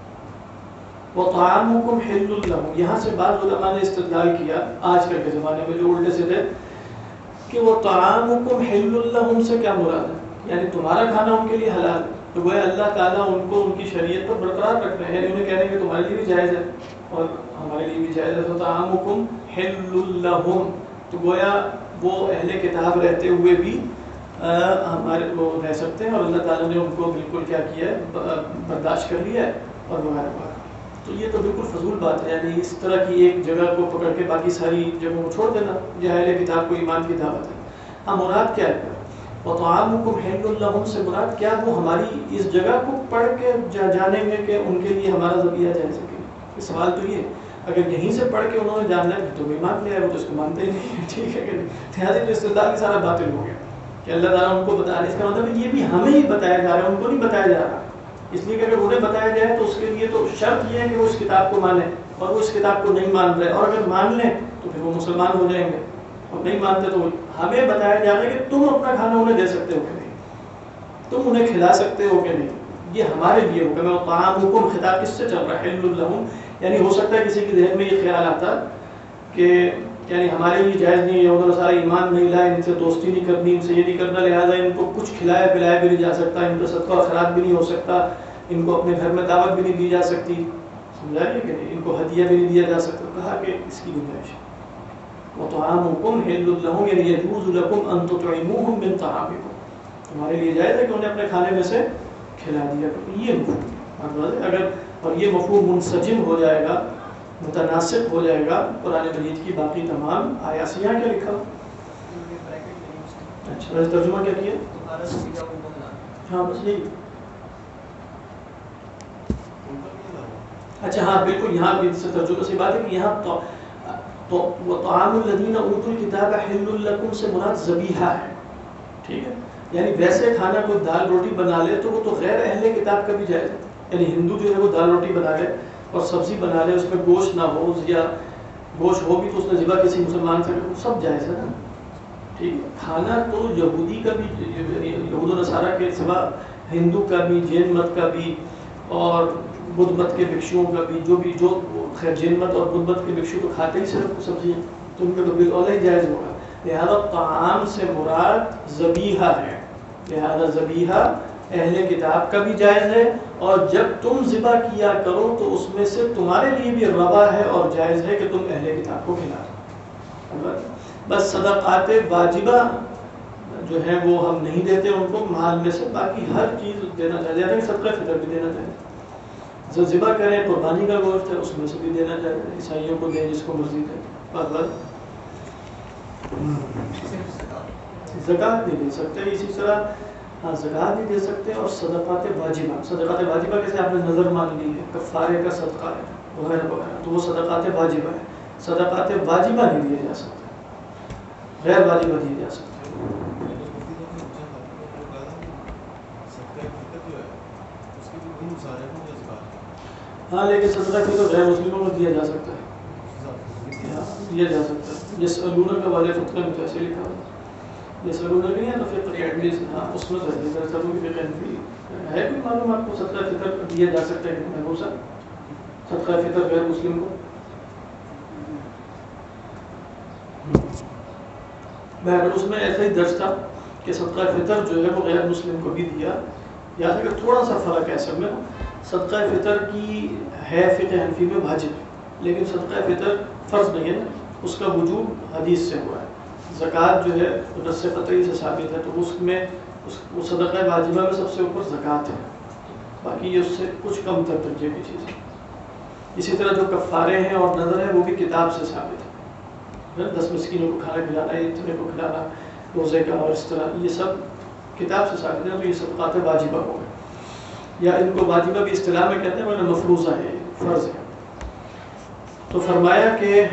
وطعامکم حل لهم، یہاں سے بعض علماء نے استدلال کیا آج کل کے زمانے میں جو الٹے سے تھے کہ وطعامکم حل لهم سے کیا مراد ہے، یعنی تمہارا کھانا ان کے لیے حلال ہے، تو وہ اللہ تعالیٰ ان کو ان کی شریعت پر برقرار رکھ رہے ہیں، یعنی انہیں کہہ رہے ہیں کہ تمہارے لیے بھی جائز ہے اور ہمارے لیے بھی جائز ہے، طعامکم حل لهم، تو گویا وہ اہل کتاب رہتے ہوئے بھی ہمارے وہ رہ سکتے ہیں، اور اللہ تعالیٰ نے ان کو بالکل کیا کیا ہے، برداشت کر لیا ہے اور وغیرہ وغیرہ۔ تو یہ تو بالکل فضول بات ہے، یعنی اس طرح کی ایک جگہ کو پکڑ کے باقی ساری جگہوں کو چھوڑ دینا، یہ اہل کتاب کو ایمان کی دعوت ہے۔ ہاں مراد کیا ہے؟ وطعامکم حل لهم سے مراد کیا وہ ہماری اس جگہ کو پڑھ کے جانیں گے کہ ان کے لیے ہمارا ذبیحہ جائز ہے؟ سوال تو یہ، اگر یہیں سے پڑھ کے انہوں نے جاننا ہے تو بھی مان لیا ہے، وہ تو اس کو مانتے ہی نہیں، ٹھیک ہے کہ نہیں؟ لہٰذا جو استدلال کی سارا باطل ہو گیا کہ اللہ تعالیٰ ان کو بتا رہے، اس کا مطلب یہ بھی ہمیں ہی بتایا جا رہا ہے، ان کو نہیں بتایا جا رہا، اس لیے کہ اگر انہیں بتایا جائے تو اس کے لیے تو شرط یہ ہے کہ وہ اس کتاب کو مانیں، اور وہ اس کتاب کو نہیں مان رہے، اور اگر مان لیں تو پھر وہ مسلمان ہو جائیں گے، اور نہیں مانتے تو ہمیں بتایا جا رہا ہے کہ تم اپنا کھانا انہیں دے سکتے ہو کہ نہیں، تم انہیں کھلا سکتے ہو کہ نہیں، یہ ہمارے لیے ہوگا۔ میں طعامکم خطاب کس سے چل رہا ہے؟ حل لهم، یعنی ہو سکتا ہے کسی کے ذہن میں یہ خیال آتا کہ یعنی ہمارے لیے جائز نہیں ہے، یہود و نصارہ ایمان نہیں لائے، ان سے دوستی نہیں کرنی، ان سے یہ نہیں کرنا، لہٰذا ان کو کچھ کھلایا پلایا بھی نہیں جا سکتا، ان کا صدقہ و خیرات بھی نہیں ہو سکتا، ان کو اپنے گھر میں دعوت بھی نہیں دی جا سکتی، سمجھا کہ نہیں، ان کو ہدیہ بھی نہیں دیا جا سکتا۔ کہا کہ اس کی گنجائش ہے، وطعامکم حل لهم یعنی یجوز لکم ان تطعموهم من طعامکم، تمہارے لیے جائز ہے کہ انہیں اپنے کھانے میں سے کھلا دیا کرو، یہ مفہوم اگر، اور یہ مفہوم منسجم ہو جائے گا، متناسب ہو جائے گا قرآن مجید کی باقی تمام آیات سے۔ یہاں کیا لکھا؟ اچھا ترجمہ کیا کیا؟ ہاں بس یہی، اچھا ہاں بالکل، یہاں بھی سے ترجمہ سے بات ہے کہ یہاں تو وطعام الذین اوتوا الکتاب حل لکم سے مراد ذبیحہ ہے، ٹھیک ہے، یعنی ویسے کھانا کوئی دال روٹی بنا لے تو وہ تو غیر اہل کتاب کا بھی جائز ہے، یعنی ہندو جو ہے وہ دال روٹی بنا لے اور سبزی بنا لے، اس میں گوشت نہ ہو، یا گوشت ہو بھی تو اس نے ذبح کسی مسلمان سے، سب جائز ہے نا، ٹھیک ہے۔ کھانا تو یہودی کا بھی، یہود و نصارہ کے سوا ہندو کا بھی، جین مت کا بھی، اور بدھ مت کے بھکشوؤں کا بھی، جو خیر جین مت اور بدھ مت کے بھکشو تو کھاتے ہی صرف سبزی، تو ان کا تو بالکل ہی جائز ہوگا، لہذا طعام سے مراد ذبیحہ ہے، لہذا ذبیحہ اہل کتاب کا بھی جائز ہے، اور جب تم ذبح کیا کرو تو اس میں سے تمہارے لیے بھی روا ہے اور جائز ہے کہ تم اہل کتاب کو کھلاؤ۔ بس صدقات واجبہ جو ہیں وہ ہم نہیں دیتے ان کو مال میں سے، باقی ہر چیز دینا چاہیے، صدقہ فطر بھی دینا چاہیے، جو ذبح کریں قربانی کا گوشت ہے اس میں سے بھی دینا چاہیے، عیسائیوں کو دیں جس کو مرضی دیں، زکوٰۃ نہیں دے سکتے، اسی طرح ہاں زکوٰۃ نہیں دے سکتے، اور صدقات واجبہ کیسے آپ نے نظر مان لی ہے، کفارے کا صدقہ ہے وغیرہ وغیرہ، تو وہ صدقات واجبہ ہے، صدقات واجبہ نہیں دیے جا سکتے، غیر واجبہ دیے جا سکتے۔ ہاں لیکن صدقہ کی تو غیر مسلموں کو دیا جا سکتا ہے، دیا جا سکتا ہے، جس علونہ کا والے فتقہ میں کیسے لکھا ہوا، جس علونہ نہیں ہے تو فقہ ایڈلیس، ہاں اس میں ہے کوئی معلوم آپ کو صدقہ فطر دیا جا سکتا ہے کہ محبوب صاحب؟ صدقہ فطر غیر مسلم کو؟ بہرحال اس میں ایسا ہی درج تھا کہ صدقہ فطر جو ہے وہ غیر مسلم کو بھی دیا. یہاں تک تھوڑا سا فرق ہے اصل میں. صدقہ فطر کی ہے فقہ حنفی میں واجب، لیکن صدقہ فطر فرض نہیں ہے نا، اس کا وجوب حدیث سے ہوا ہے. زکوٰۃ جو ہے نص قطعی سے ثابت ہے، تو اس میں وہ صدقہ واجبہ میں سب سے اوپر زکوٰۃ ہے، باقی یہ اس سے کچھ کم تر درجے کی چیز ہے. اسی طرح جو کفارے ہیں اور نظر ہے وہ بھی کتاب سے ثابت ہے. 10 مسکینوں کو کھانا کھلانا، اتنے کو کھلانا، روزے کا، اور اس طرح یہ سب کتاب سے ثابت ہے. تو یہ صدقات واجبہ ہو گئے، یا ان کو واجبہ بھی اصطلاح میں کہتے ہیں، ورنہ مفروضہ ہے، فرض ہے. تو فرمایا کہ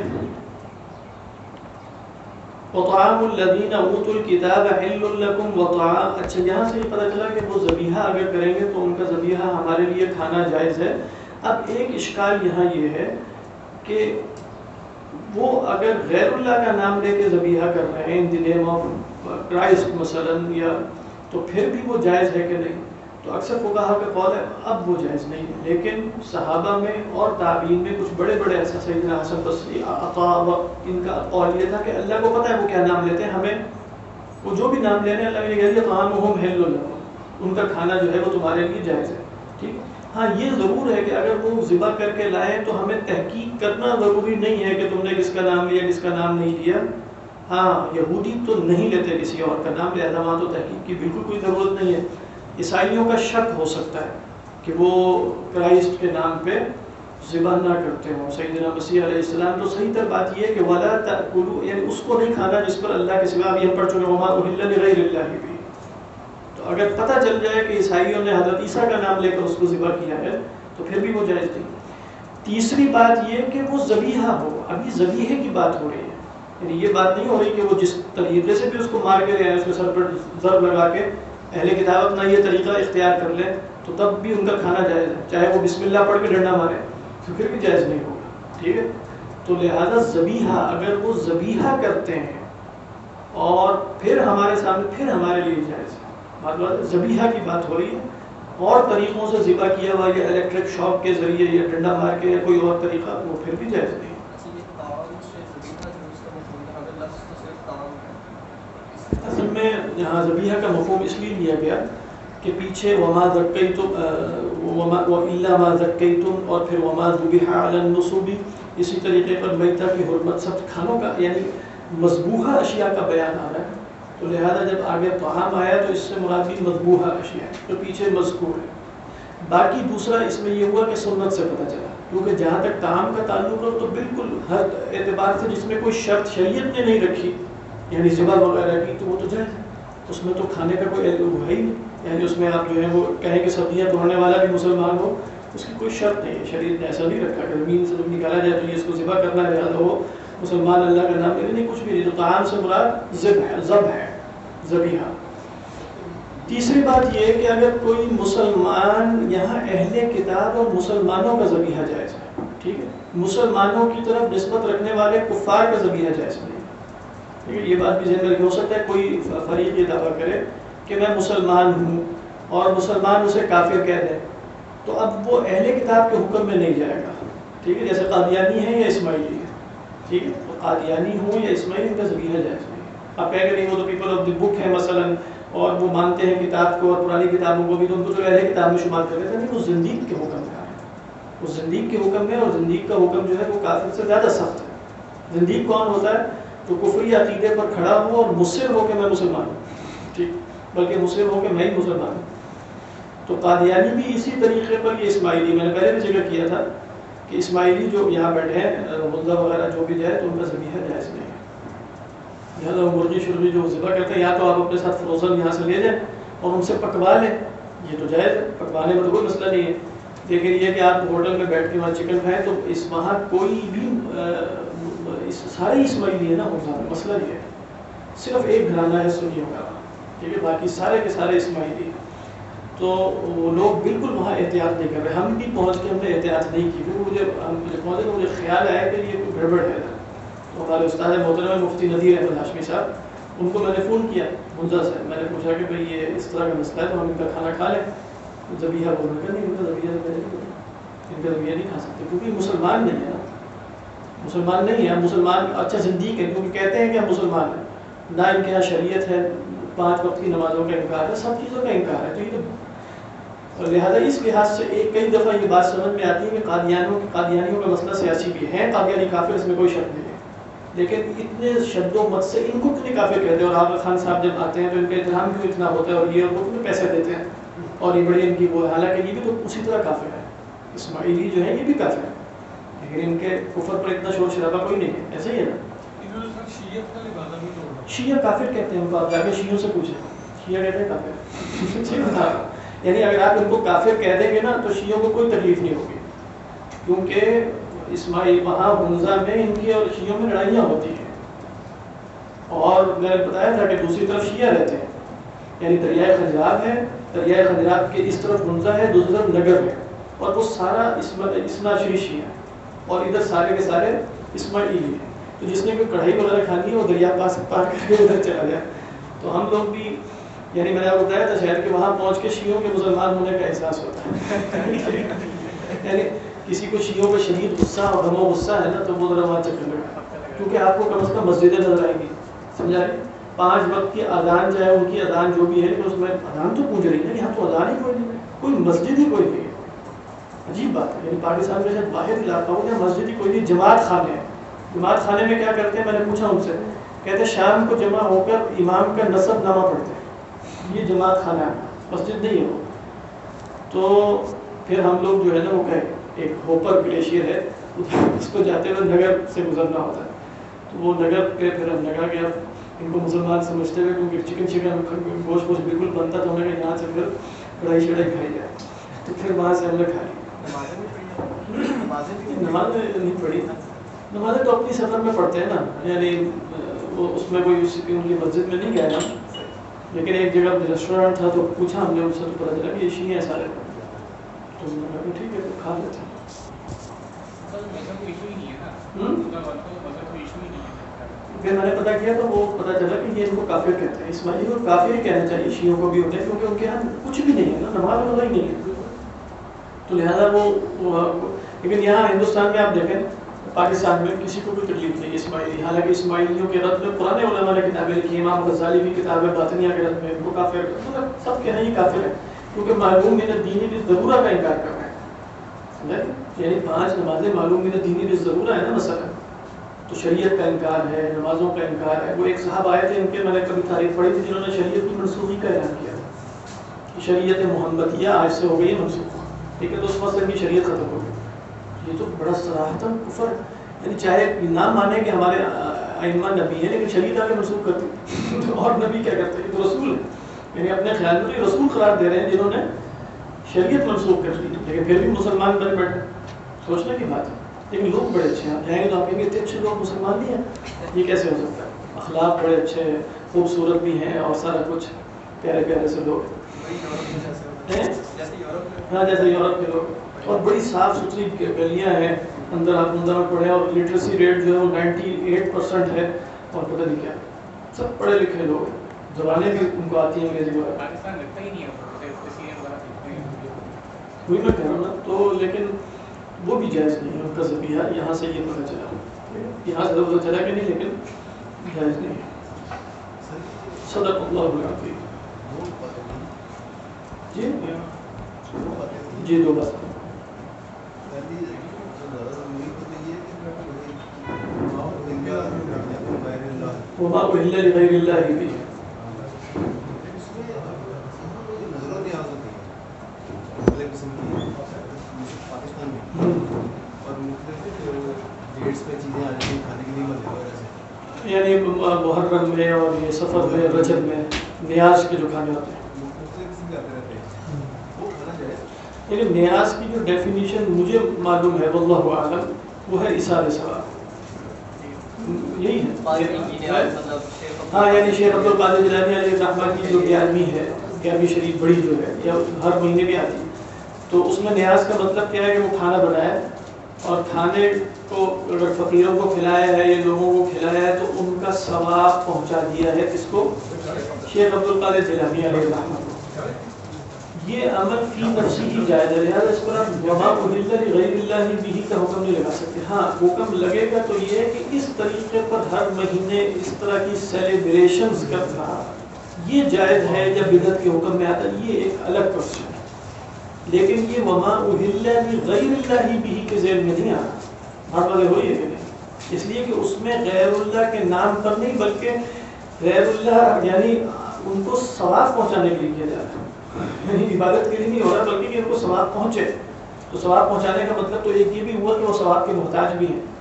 وطعام الذین اوتوا الکتاب حل لکم وطعام. اچھا یہاں سے یہ پتہ چلا کہ وہ ذبیحہ اگر کریں گے تو ان کا ذبیحہ ہمارے لیے کھانا جائز ہے. اب ایک اشکال یہاں یہ ہے کہ وہ اگر غیر اللہ کا نام لے کے ذبیحہ کر رہے ہیں ان دی نیم آف کرائسٹ مثلا، یا تو پھر بھی وہ جائز ہے کہ نہیں؟ تو اکثر فقہا کا قول ہے اب وہ جائز نہیں ہے. لیکن صحابہ میں اور تابعین میں کچھ بڑے بڑے ایسا، سیدنا حسن بصری، عطا، ان کا قول یہ تھا کہ اللہ کو پتہ ہے وہ کیا نام لیتے ہیں، ہمیں وہ جو بھی نام لے رہے ہیں اللہ نے یہ کہہ دیا طعامہم حل لکم، ان کا کھانا جو ہے وہ تمہارے لیے جائز ہے. ٹھیک ہے. ہاں یہ ضرور ہے کہ اگر وہ ذبح کر کے لائیں تو ہمیں تحقیق کرنا ضروری نہیں ہے کہ تم نے کس کا نام لیا کس کا نام نہیں لیا. ہاں یہودی تو نہیں لیتے کسی اور کا نام، لہذا وہاں تو تحقیق کی بالکل کوئی ضرورت نہیں ہے. عیسائیوں کا شک ہو سکتا ہے کہ وہ کرائسٹ کے نام پہ ذبح نہ کرتے ہوں سیدنا مسیح علیہ السلام. تو صحیح تر بات یہ ہے کہ ولا تأکلوا، یعنی اس کو نہیں کھانا جس پر اللہ کے سوا بھی ہم پڑھ چکے وما اہل لغیر اللہ بھی. تو اگر پتہ چل جائے کہ عیسائیوں نے حضرت عیسیٰ کا نام لے کر اس کو ذبح کیا ہے تو پھر بھی وہ جائز نہیں. تیسری بات یہ کہ وہ ذبیحہ ہو. ابھی ذبیحے کی بات ہو رہی ہے، یعنی یہ بات نہیں ہو رہی کہ وہ جس طریقے سے بھی اس کو مار کے لے آئے، اس کے سر پر ضرب لگا کے، اہل کتاب اپنا یہ طریقہ اختیار کر لیں تو تب بھی ان کا کھانا جائز ہے، چاہے وہ بسم اللہ پڑھ کے ڈنڈا مارے تو پھر بھی جائز نہیں ہوگا. ٹھیک ہے. تو لہذا ذبیحہ اگر وہ ذبیحہ کرتے ہیں اور پھر ہمارے سامنے، پھر ہمارے لیے جائز ہے. بات ذبیحہ کی بات ہو رہی ہے. اور طریقوں سے ذبح کیا ہوا یا الیکٹرک شاک کے ذریعے یا ڈنڈا مار کے یا کوئی اور طریقہ، وہ پھر بھی جائز نہیں. اصل میں یہاں ذبیحہ کا مفہوم اس لیے لیا گیا کہ پیچھے وما ذکیتم الا ما ذکیتم اور پھر وما ذبح علی النصب، اسی طریقے پر میتہ کی حرمت، سب کھانوں کا یعنی مذبوحہ اشیاء کا بیان آ رہا ہے. تو لہذا جب آگے طعام آیا تو اس سے مراد بھی مذبوحہ اشیاء ہے جو پیچھے مذکور ہے. باقی دوسرا اس میں یہ ہوا کہ سنت سے پتہ چلا، کیونکہ جہاں تک طعام کا تعلق ہے تو بالکل ہر اعتبار سے جس میں کوئی شرط شریعت نے نہیں رکھی یعنی ذبح وغیرہ کی تو وہ تو جائز ہے. اس میں تو کھانے کا کوئی وہ ہے ہی نہیں، یعنی اس میں آپ جو ہے وہ کہیں کہ سبزیاں توڑنے والا بھی مسلمان ہو، اس کی کوئی شرط نہیں ہے. شریعت نے ایسا نہیں رکھا کہ زمین سے جب نکالا جائے تو یہ اس کو ذبح کرنا ہے لہٰذا وہ مسلمان اللہ کا نام لے نہیں، کچھ بھی نہیں. تو طعام سے مراد ذبح ہے، ذبیحہ. تیسری بات یہ ہے کہ اگر کوئی مسلمان، یہاں اہل کتاب اور مسلمانوں کا ذبیحہ جائز ہے. ٹھیک ہے. مسلمانوں کی طرف نسبت رکھنے والے کفار کا ذبیحہ جائز نہیں. یہ بات بھی ذہن میں ہو سکتا ہے کوئی فریق یہ دعویٰ کرے کہ میں مسلمان ہوں اور مسلمان اسے کافر کہہ دیں تو اب وہ اہل کتاب کے حکم میں نہیں جائے گا. ٹھیک ہے. جیسے قادیانی ہے یا اسماعیلی ہے. ٹھیک ہے. تو قادیانی ہوں یا اسماعیلی کا ذبیحہ جائز نہیں. آپ کہیں کہ نہیں وہ تو پیپل آف دی بک ہے مثلا اور وہ مانتے ہیں کتاب کو اور پرانی کتابوں کو بھی، تو ان کو جو اہل کتاب میں شمار کر لیتے ہیں. نہیں، وہ زندیق کے حکم میں ہے، وہ زندیق کے حکم میں، اور زندیق کا حکم جو ہے وہ کافر سے زیادہ سخت ہے. زندیق کون ہوتا ہے؟ تو کفری عقیدے پر کھڑا ہو اور مصر ہو کہ میں مسلمان ہوں، ٹھیک، بلکہ مصر ہو کہ میں ہی مسلمان ہوں. تو قادیانی بھی اسی طریقے پر، یہ اسماعیلی میں نے پہلے بھی ذکر کیا تھا کہ اسماعیلی جو یہاں بیٹھے ہیں غلہ وغیرہ جو بھی جائے تو ان کا ذبیحہ جائز نہیں ہے. لہٰذا وہ مرغی شرغی جو ذبح کرتے ہیں یا تو آپ اپنے ساتھ فروزن یہاں سے لے جائیں اور ان سے پکوا لیں، یہ تو جائز ہے، پکوانے میں تو کوئی مسئلہ نہیں ہے. لیکن یہ کہ آپ ہوٹل میں بیٹھ کے وہاں چکن کھائیں تو اس وہاں کوئی بھی سارے اسماعیلی ہے نا، مسئلہ یہ ہے صرف ایک گھرانہ ہے سنیوں کا، ٹھیک ہے، باقی سارے کے سارے اسماعیلی ہیں. تو وہ لوگ بالکل وہاں احتیاط نہیں کر رہے. ہم بھی پہنچ کے ہم نے احتیاط نہیں کی. پھر ہم پہنچے تو مجھے خیال آیا کہ یہ کوئی گڑبڑ ہے. تو ہمارے استاد محترم مفتی ندیر احمد ہاشمی صاحب، ان کو میں نے فون کیا منزا سے، میں نے پوچھا کہ بھائی یہ اس طرح کا مسئلہ ہے تو ہم ان کا کھانا کھا لیں. ذبیحہ بولنے کا نہیں، ان کا ذبیحہ ان کا ذریعہ نہیں کھا سکتے کیونکہ مسلمان نہیں ہے نا, مسلمان نہیں ہے. مسلمان اچھا زندگی ہے کیونکہ کہتے ہیں کہ ہم مسلمان ہیں, نہ ان کے یہاں شریعت ہے, 5 وقت کی نمازوں کا انکار ہے, سب چیزوں کا انکار ہے. تو یہ تو لہٰذا اس لحاظ سے کئی دفعہ یہ بات سمجھ میں آتی ہے کہ قادیانیوں کا مسئلہ سیاسی بھی ہے, قادیانی کافر, اس میں کوئی شک نہیں ہے, لیکن اتنے شد و مت سے ان کو کتنے کافر کہتے ہیں. اور آغا خان صاحب جب آتے ہیں تو ان کا احترام کیوں اتنا ہوتا ہے, اور یہ وہ کتنے پیسے دیتے ہیں, اور یہ بڑی ان کی وہ, حالانکہ یہ بھی تو اسی طرح کافر ہے. اسماعیلی جو ہے یہ بھی کافر ہے, لیکن ان کے کفر پر اتنا شور شرابہ کوئی نہیں ہے. ایسا ہی ہے نا, شیعہ کافر کہتے ہیں ان کو, آپ جا کے شیعوں سے پوچھیں, شیعہ کہتے ہیں کافر. یعنی اگر آپ ان کو کافر کہہ دیں گے نا تو شیعوں کو کوئی تکلیف نہیں ہوگی, کیونکہ اسماعیل وہاں حنزہ میں ان کی اور شیعوں میں لڑائیاں ہوتی ہیں. اور میں نے بتایا تھا کہ دوسری طرف شیعہ رہتے ہیں, یعنی دریائے خنجاب ہے, دریائے خنجاب کے اس طرف حنزہ ہے, دوسری طرف نگر ہے, اور وہ سارا اسنا شری شیعہ ہے, اور ادھر سارے کے سارے اسماعیلی ہیں. تو جس نے کوئی کڑھائی وغیرہ کھانی ہے وہ دریا پار کر کے ادھر چلا جائے. تو ہم لوگ بھی, یعنی میں نے آپ بتایا تھا شاید کہ وہاں پہنچ کے شیعوں کے مسلمان ہونے کا احساس ہوتا ہے. یعنی کسی کو شیعوں کا شدید غصہ اور غم و غصہ ہے نا تو وہ ذرا وہاں چکر لگا, کیونکہ آپ کو کم از کم مسجدیں نظر آئیں گی, سمجھا رہے, 5 وقت کی اذان چاہے ان کی اذان جو بھی ہے, لیکن اس میں اذان تو گونج رہی ہے, یہاں تو اذان ہی کوئی نہیں, کوئی مسجد ہی کوئی نہیں ہے. عجیب بات ہے, یعنی پاکستان میں شاید باہر علاقہ ہو جہاں مسجد ہی کوئی نہیں. جماعت خانے ہیں, جماعت خانے میں کیا کرتے ہیں, میں نے پوچھا ان سے, کہتے شام کو جمع ہو کر امام کا نصب نامہ پڑھتے ہیں, یہ جماعت خانہ ہے, مسجد نہیں ہے وہ. تو پھر ہم لوگ جو ہے نا وہ گئے, ایک ہوپر گلیشیئر ہے, اس کو جاتے ہوئے نگر سے گزرنا ہوتا ہے. تو وہ نگر پہ پھر ہم لگا گیا ان کو مسلمان سمجھتے ہوئے, کیونکہ چکن گوشت بالکل بنتا تو ہم نے کہا یہاں سے پھر کڑھائی شڑائی کھائی جائے. تو پھر وہاں سے ہم نے کھا لی. نماز نہیں پڑھی, نمازیں تو اپنی سفر میں پڑھتے ہیں نا, یعنی وہ اس میں کوئی ان کی مسجد میں نہیں گئے نا, لیکن ایک جگہ ریسٹورینٹ تھا تو پوچھا ہم نے ان سے, تو پتا چلا کہ یہ شیعہ ہیں سارے, تو میں نے کہا ٹھیک ہے تو کھا لیتے ہیں. پھر میں نے پتا کیا تو وہ پتا چلا کہ یہ ان کو کافر کہتے ہیں. اسماعیلی کو کافر ہی کہنا چاہیے, شیعوں کو بھی ہوتے ہیں, کیونکہ ان کے یہاں کچھ بھی نہیں ہے نا, نماز وغیرہ ہی نہیں ہے, تو لہٰذا وہ. لیکن یہاں ہندوستان میں آپ دیکھیں, پاکستان میں کسی کو کوئی تکلیف نہیں ہے اسماعیلی, حالانکہ اسماعیلیوں کے رد میں پرانے علماء نے کتابیں لکھی, امام غزالی کی کتاب ہے باطنیہ کے رد میں, ان کو کافر, مطلب سب کہنا ہی کافر ہے, کیونکہ معلوم من دینی بالضرورہ کا انکار کر رہے ہیں. یعنی 5 نمازیں معلوم من دینی بالضرورہ ہے نا مثلا, تو شریعت کا انکار ہے, نمازوں کا انکار ہے. وہ ایک صاحب آئے تھے, ان کے میں نے کبھی تاریخ پڑھی تھی, جنہوں نے شریعت کی منسوخی کا اعلان کیا, شریعت محمدیہ آج سے ہو گئی ہے منسوخ, ٹھیک ہے, تو اس وقت کی شریعت ختم ہو گئی. یہ تو بڑا صراحتاً کفر, یعنی چاہے نہ مانے کہ ہمارے ائمہ نبی ہیں, لیکن شریعت آگے منسوخ کرتے اور نبی کیا کرتے ہیں, تو رسول ہے, یعنی اپنے خیال میں رسول قرار دے رہے ہیں جنہوں نے شریعت منسوخ کر دی, لیکن پھر بھی مسلمان بن بیٹھے. سوچنے کی بات ہے. لیکن لوگ بڑے اچھے ہیں, آپ جائیں گے تو آپ کہیں گے اتنے اچھے لوگ مسلمان نہیں ہیں, یہ کیسے ہو سکتا ہے. اخلاق بڑے اچھے ہیں, خوبصورت بھی ہیں, اور سارا کچھ پیارے پیارے سے لوگ ہیں, ہاں جیسے یورپ کے لوگ, اور بڑی صاف ستھری گلیاں ہیں, اندر آپ اندر میں پڑھے, اور لٹریسی ریٹ جو ہے وہ 98% ہے, اور پتہ نہیں کیا, سب پڑھے لکھے لوگ ہیں, زبانیں بھی ان کو آتی ہیں انگریزی وغیرہ. وہی میں کہہ رہا ہوں نا, تو لیکن وہ بھی جائز نہیں ہے ان کا ذبیحہ, یہاں سے یہ پتہ چلا, یہاں سے پتہ چلا کہ نہیں, لیکن جائز نہیں ہے. صدق اللہ العظیم. جی جی 2 بات. وما أهل لغير الله به. یعنی محرم میں اور یہ سفر میں, رجب میں, نیاز کے جو کھانے ہوتے ہیں, لیکن نیاز کی جو ڈیفینیشن مجھے معلوم ہے واللہ اعلم, وہ ہے اثار ثواب, یہی ہے. ہاں یعنی شیخ عبد القادر جیلانی علیہ الرحمہ کی جو 11ویں ہے, 11ویں شریف بڑی جو ہے, یا ہر مہینے بھی آتی ہے, تو اس میں نیاز کا مطلب کیا ہے کہ وہ کھانا بنایا, اور کھانے کو اگر فقیروں کو کھلایا ہے یا لوگوں کو کھلایا ہے تو ان کا ثواب پہنچا دیا ہے. کس کو؟ شیخ عبد القادر جیلانی علیہ الرحمہ کو. یہ عمل فی نفسی ہی جائز ہے، لہٰذا اس پر آپ وما اہل لغیر اللہ بہ کا حکم نہیں لگا سکتے. ہاں حکم لگے گا تو یہ ہے کہ اس طریقے پر ہر مہینے اس طرح کی سیلیبریشنز کرنا یہ جائز ہے یا بدعت کے حکم میں آتا ہے، یہ ایک الگ کوشچن ہے. لیکن یہ وما اہل لغیر اللہ بہ کے ذیل میں نہیں آتا. بات واضح ہوئی ہے کہ نہیں؟ اس لیے کہ اس میں غیر اللہ کے نام پر نہیں بلکہ غیر اللہ یعنی ان کو ثواب پہنچانے کے لیے کیا جا رہا ہے، یعنی عبادت کے لیے نہیں ہو رہا بلکہ کہ ان کو ثواب پہنچے. تو ثواب پہنچانے کا مطلب تو ایک یہ بھی ہوا کہ وہ ثواب کے محتاج بھی ہیں.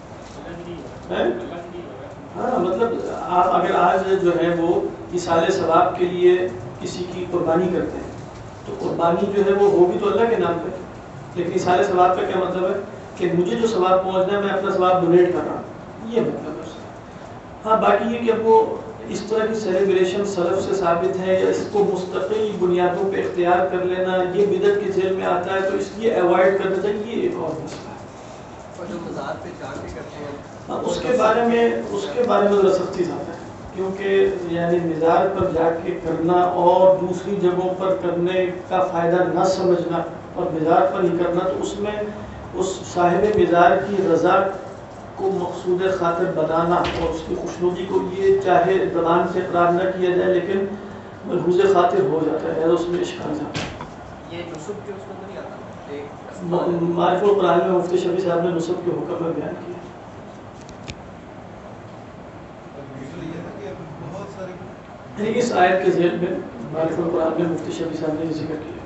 ہاں مطلب آپ اگر آج جو ہے وہ ایصال ثواب کے لیے کسی کی قربانی کرتے ہیں تو قربانی جو ہے وہ ہوگی تو اللہ کے نام پہ، لیکن ایصال ثواب کا کیا مطلب ہے کہ مجھے جو ثواب پہنچنا ہے میں اپنا ثواب ڈونیٹ کر رہا ہوں، یہ مطلب ہے. ہاں باقی یہ کہ اب وہ اس طرح کی سیلیبریشن سلف سے ثابت ہے یا اس کو مستقل بنیادوں پہ اختیار کر لینا یہ بدعت کے ذیل میں آتا ہے تو اس لیے اوائڈ کرنا چاہیے، یہ ایک اور مسئلہ ہے. اور جو مزار پہ جا کے کرتے ہیں اس کے بارے میں ذرا سختی زیادہ ہے، کیونکہ یعنی مزار پر جا کے کرنا اور دوسری جگہوں پر کرنے کا فائدہ نہ سمجھنا اور مزار پر ہی کرنا، تو اس میں اس صاحب مزار کی رضا کو مقصود خاطر بنانا اور اس کی خوشنودی کو یہ چاہے زبان سے اقرار نہ کیا جائے لیکن ملحوظ خاطر ہو جاتا ہے، اس میں اشکال جاتا ہے. یہ نصب کے اس میں تو نہیں آتا. معرف القرآن میں مفتی شفیع صاحب نے نصب کے حکم میں بیان کیا. اس آیت کے ذیل میں معرف القرآن میں مفتی شفیع صاحب نے ذکر کیا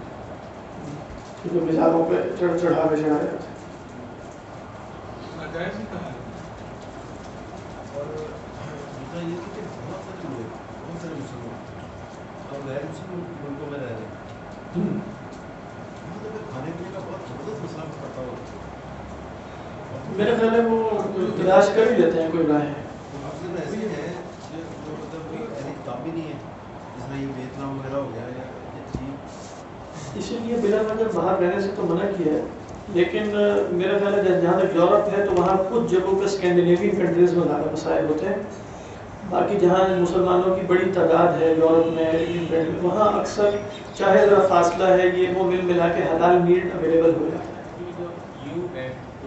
کہ مزاروں پہ چڑھاوے چڑھائے جاتے ہیں. ناجائز ہی کہا ہے. اور دوسرا یہ کہ بہت سارے لوگ بہت سارے مسلمان اور غیر مسلم ملکوں میں رہ رہے ہیں، وہاں تو کھانے پینے کا بہت زبردست مسئلہ پڑتا ہو. میرا خیال ہے وہ تلاش کر ہی لیتے ہیں کوئی راہ ہے. مسلم ایسے ہیں جو مطلب کوئی ایسی کتاب بھی نہیں ہے جس میں یہ ویتنام وغیرہ ہو گیا یا اسی لیے بلا وجہ باہر رہنے سے تو منع کیا ہے، لیکن میرا خیال ہے جہاں تک یورپ ہے تو وہاں کچھ جگہوں پہ اسکینڈینیوین کنٹریز میں زیادہ مسائل ہوتے ہیں. باقی جہاں مسلمانوں کی بڑی تعداد ہے یورپ میں انگلینڈ میں وہاں اکثر چاہے ذرا فاصلہ ہے یہ وہ مل ملا کے حلال میٹ اویلیبل ہو جاتا ہے.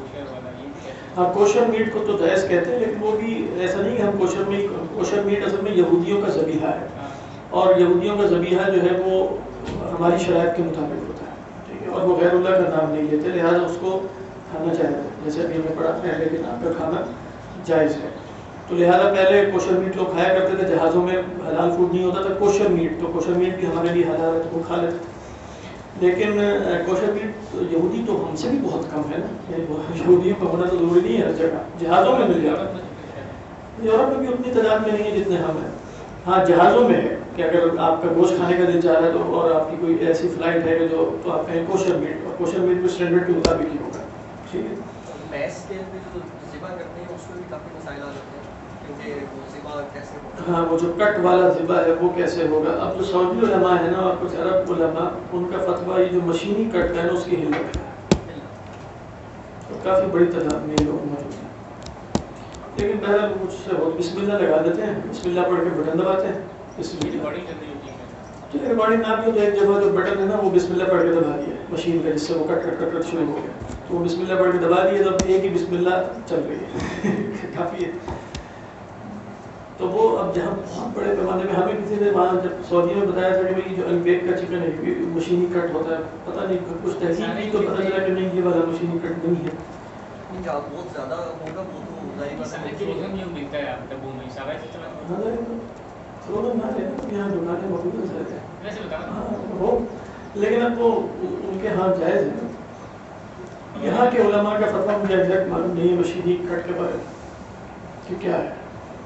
ہاں کوشر میٹ کو تو جائز کہتے ہیں لیکن وہ بھی ایسا نہیں کہ ہم کوشر میٹ اصل میں یہودیوں کا ذبیحہ ہے اور یہودیوں کا ذبیحہ جو ہے وہ ہماری شرائط کے مطابق ہوتا ہے، ٹھیک ہے، اور وہ غیر اللہ کا نام نہیں لیتے لہٰذا اس کو کھانا چاہیے جیسے ابھی ہمیں پڑھا پہلے کے نام پر کھانا جائز ہے. تو لہٰذا پہلے کوشر میٹ لوگ کھایا کرتے تھے، جہازوں میں حلال فوڈ نہیں ہوتا تھا کوشر میٹ، تو کوشر میٹ بھی ہمارے لیے حلال ہے تو وہ کھا لیتے. لیکن کوشر میٹ یہودی تو ہم سے بھی بہت کم ہے نا، یہودیوں کا ہونا تو ضروری نہیں ہے ہر جگہ، جہازوں میں مل جاتا ہے. یورپ میں بھی اتنی تعداد میں نہیں ہے جتنے ہم ہیں. ہاں جہازوں میں ہے کہ اگر آپ کا گوشت کھانے کا دل چاہ رہا ہے تو اور آپ کی کوئی ایسی فلائٹ ہے کہ جو تو آپ کہیں کوشر میٹ، اور کوشر میٹ بھی اسٹینڈرڈ کے مطابق ہی ہوگا. ٹھیک ہے. میس کے جو ذبح کرتے ہیں اس میں بھی کافی مسائل آ جاتے ہیں کیونکہ وہ ذبح کیسے ہوگا. ہاں وہ جو کٹ والا ذبح ہے وہ کیسے ہوگا. اب جو سعودی علماء ہے نا اور کچھ عرب علماء ان کا فتویٰ یہ جو مشینی کٹ ہے نا اس کی ہلت ہے، تو کافی بڑی تعداد میں یہ لوگ موجود ہیں. لیکن بہرحال مجھ سے ہو بسم اللہ لگا دیتے ہیں، بسم اللہ پڑھ کے بٹن دباتے ہیں. بسم اللہ چلیے ریکارڈنگ نہ بھی ہو تو ایک جگہ جو بٹن ہے نا وہ بسم اللہ پڑھ کے دبا دیا مشین کا جس سے وہ کٹ کٹ کٹ کٹ شروع ہو گیا، تو وہ بسم اللہ پڑھ کے دبا دیے تو ایک ہی بسم اللہ چل رہی ہے کافی ہے. تو وہ اب جہاں بہت بڑے پیمانے میں ہمیں کسی نے وہاں جب سعودی میں بتایا تھا کہ بھائی جو البیک کا چکن ہے مشینی کٹ ہوتا ہے، پتہ نہیں کچھ تحقیق نہیں تو پتہ چلا کہ نہیں یہ والا مشینی کٹ نہیں ہے. بہت زیادہ ہوگا وہ تو یہاں دکانیں موجود ہیں لیکن اب وہ ان کے ہاں جائز ہے. یہاں کے علماء کا فتویٰ مجھے ایگزیکٹ معلوم نہیں ہے مشینی کٹ کے بارے میں کہ کیا ہے.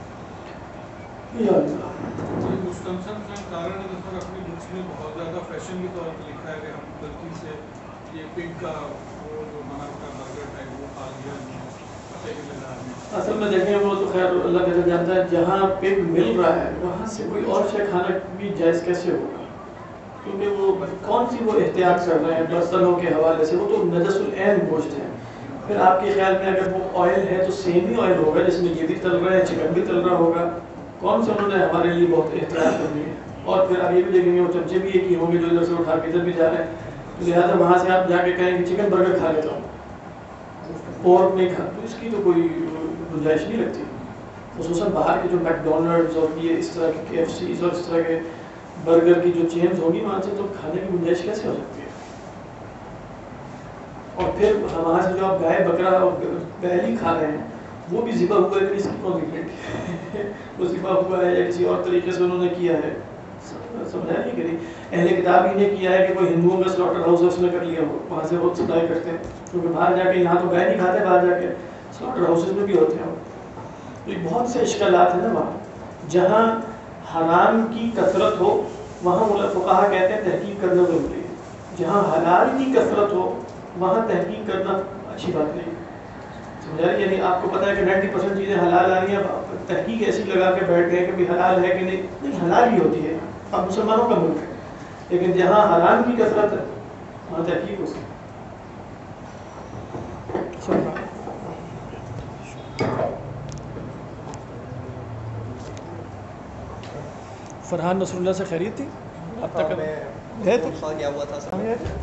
مستمسن کا کارن ہے اپنی بکس میں بہت زیادہ فیشن کے طور پہ لکھا ہے کہ ہم غلطی سے یہ پگ کا وہ جو بنا کا برگر ہے وہ کھا لیا. اصل میں دیکھیں وہ تو خیر اللہ کا جانتا ہے، جہاں پگ مل رہا ہے وہاں سے کوئی اور شے کھانا بھی جائز کیسے ہوگا، کیونکہ وہ کون سی وہ احتیاط کر رہے ہیں برتنوں کے حوالے سے، وہ تو نجس العین گوشت ہے. پھر آپ کے خیال میں اگر وہ آئل ہے تو سیم ہی آئل ہوگا جس میں یہ بھی تل رہا ہے چکن بھی تل رہا ہوگا، کون سے انہوں نے ہمارے لیے بہت احتیاط کرنی ہے. اور پھر آپ یہ بھی دیکھیں گے وہ چمچے بھی ایک ہی ہوں گے جو ادھر سے اٹھا کے ادھر بھی جا رہے ہیں، تو لہٰذا وہاں سے آپ جا کے کہیں کہ چکن برگر کھا لیتا ہوں، پورک نہیں کھا، تو اس کی تو کوئی گنجائش نہیں لگتی. خصوصاً باہر کے جو میک ڈونلڈز اور یہ اس طرح کے KFCs اور اس طرح کے برگر کی جو چینز ہوگی وہاں سے تو کھانے کی گنجائش کیسے ہو سکتی ہے؟ اور پھر وہاں سے جو آپ گائے بکرا اور بیل ہی کھا رہے ہیں وہ بھی ذبح ہوا ہے، اس کی کون ڈیپینڈ ہے وہ ذبح ہوا ہے یا کسی اور طریقے سے انہوں نے کیا ہے، سمجھا نہیں کری. اہل کتاب ہی نے کیا ہے کہ کوئی ہندوؤں کا سلاٹر ہاؤس اس نے کر لیا ہو، وہاں سے وہ سپلائی کرتے ہیں، کیونکہ باہر جا کے یہاں تو گائے نہیں کھاتے، باہر جا کے سلاٹر ہاؤسز میں بھی ہوتے ہیں. تو یہ بہت سے اشکالات ہیں نا وہاں. جہاں حرام کی کثرت ہو وہاں فقہا کہتے ہیں تحقیق کرنا ضروری ہے، جہاں حلال کی کثرت ہو وہاں تحقیق کرنا اچھی بات نہیں. سمجھا؟ یعنی آپ کو پتہ ہے کہ 90% چیزیں حلال آ رہی ہیں، تحقیق ایسی لگا کے بیٹھ گئے کہ بھی حلال ہے کہ نہیں حلال ہی ہوتی ہے، اب مسلمانوں کا ملک ہے، لیکن جہاں حرام کی کثرت ہے وہاں تحقیق ہو سکتی. فرحان نصر اللہ سے خیریت تھی اب تک میں گیا ہوا تھا سر.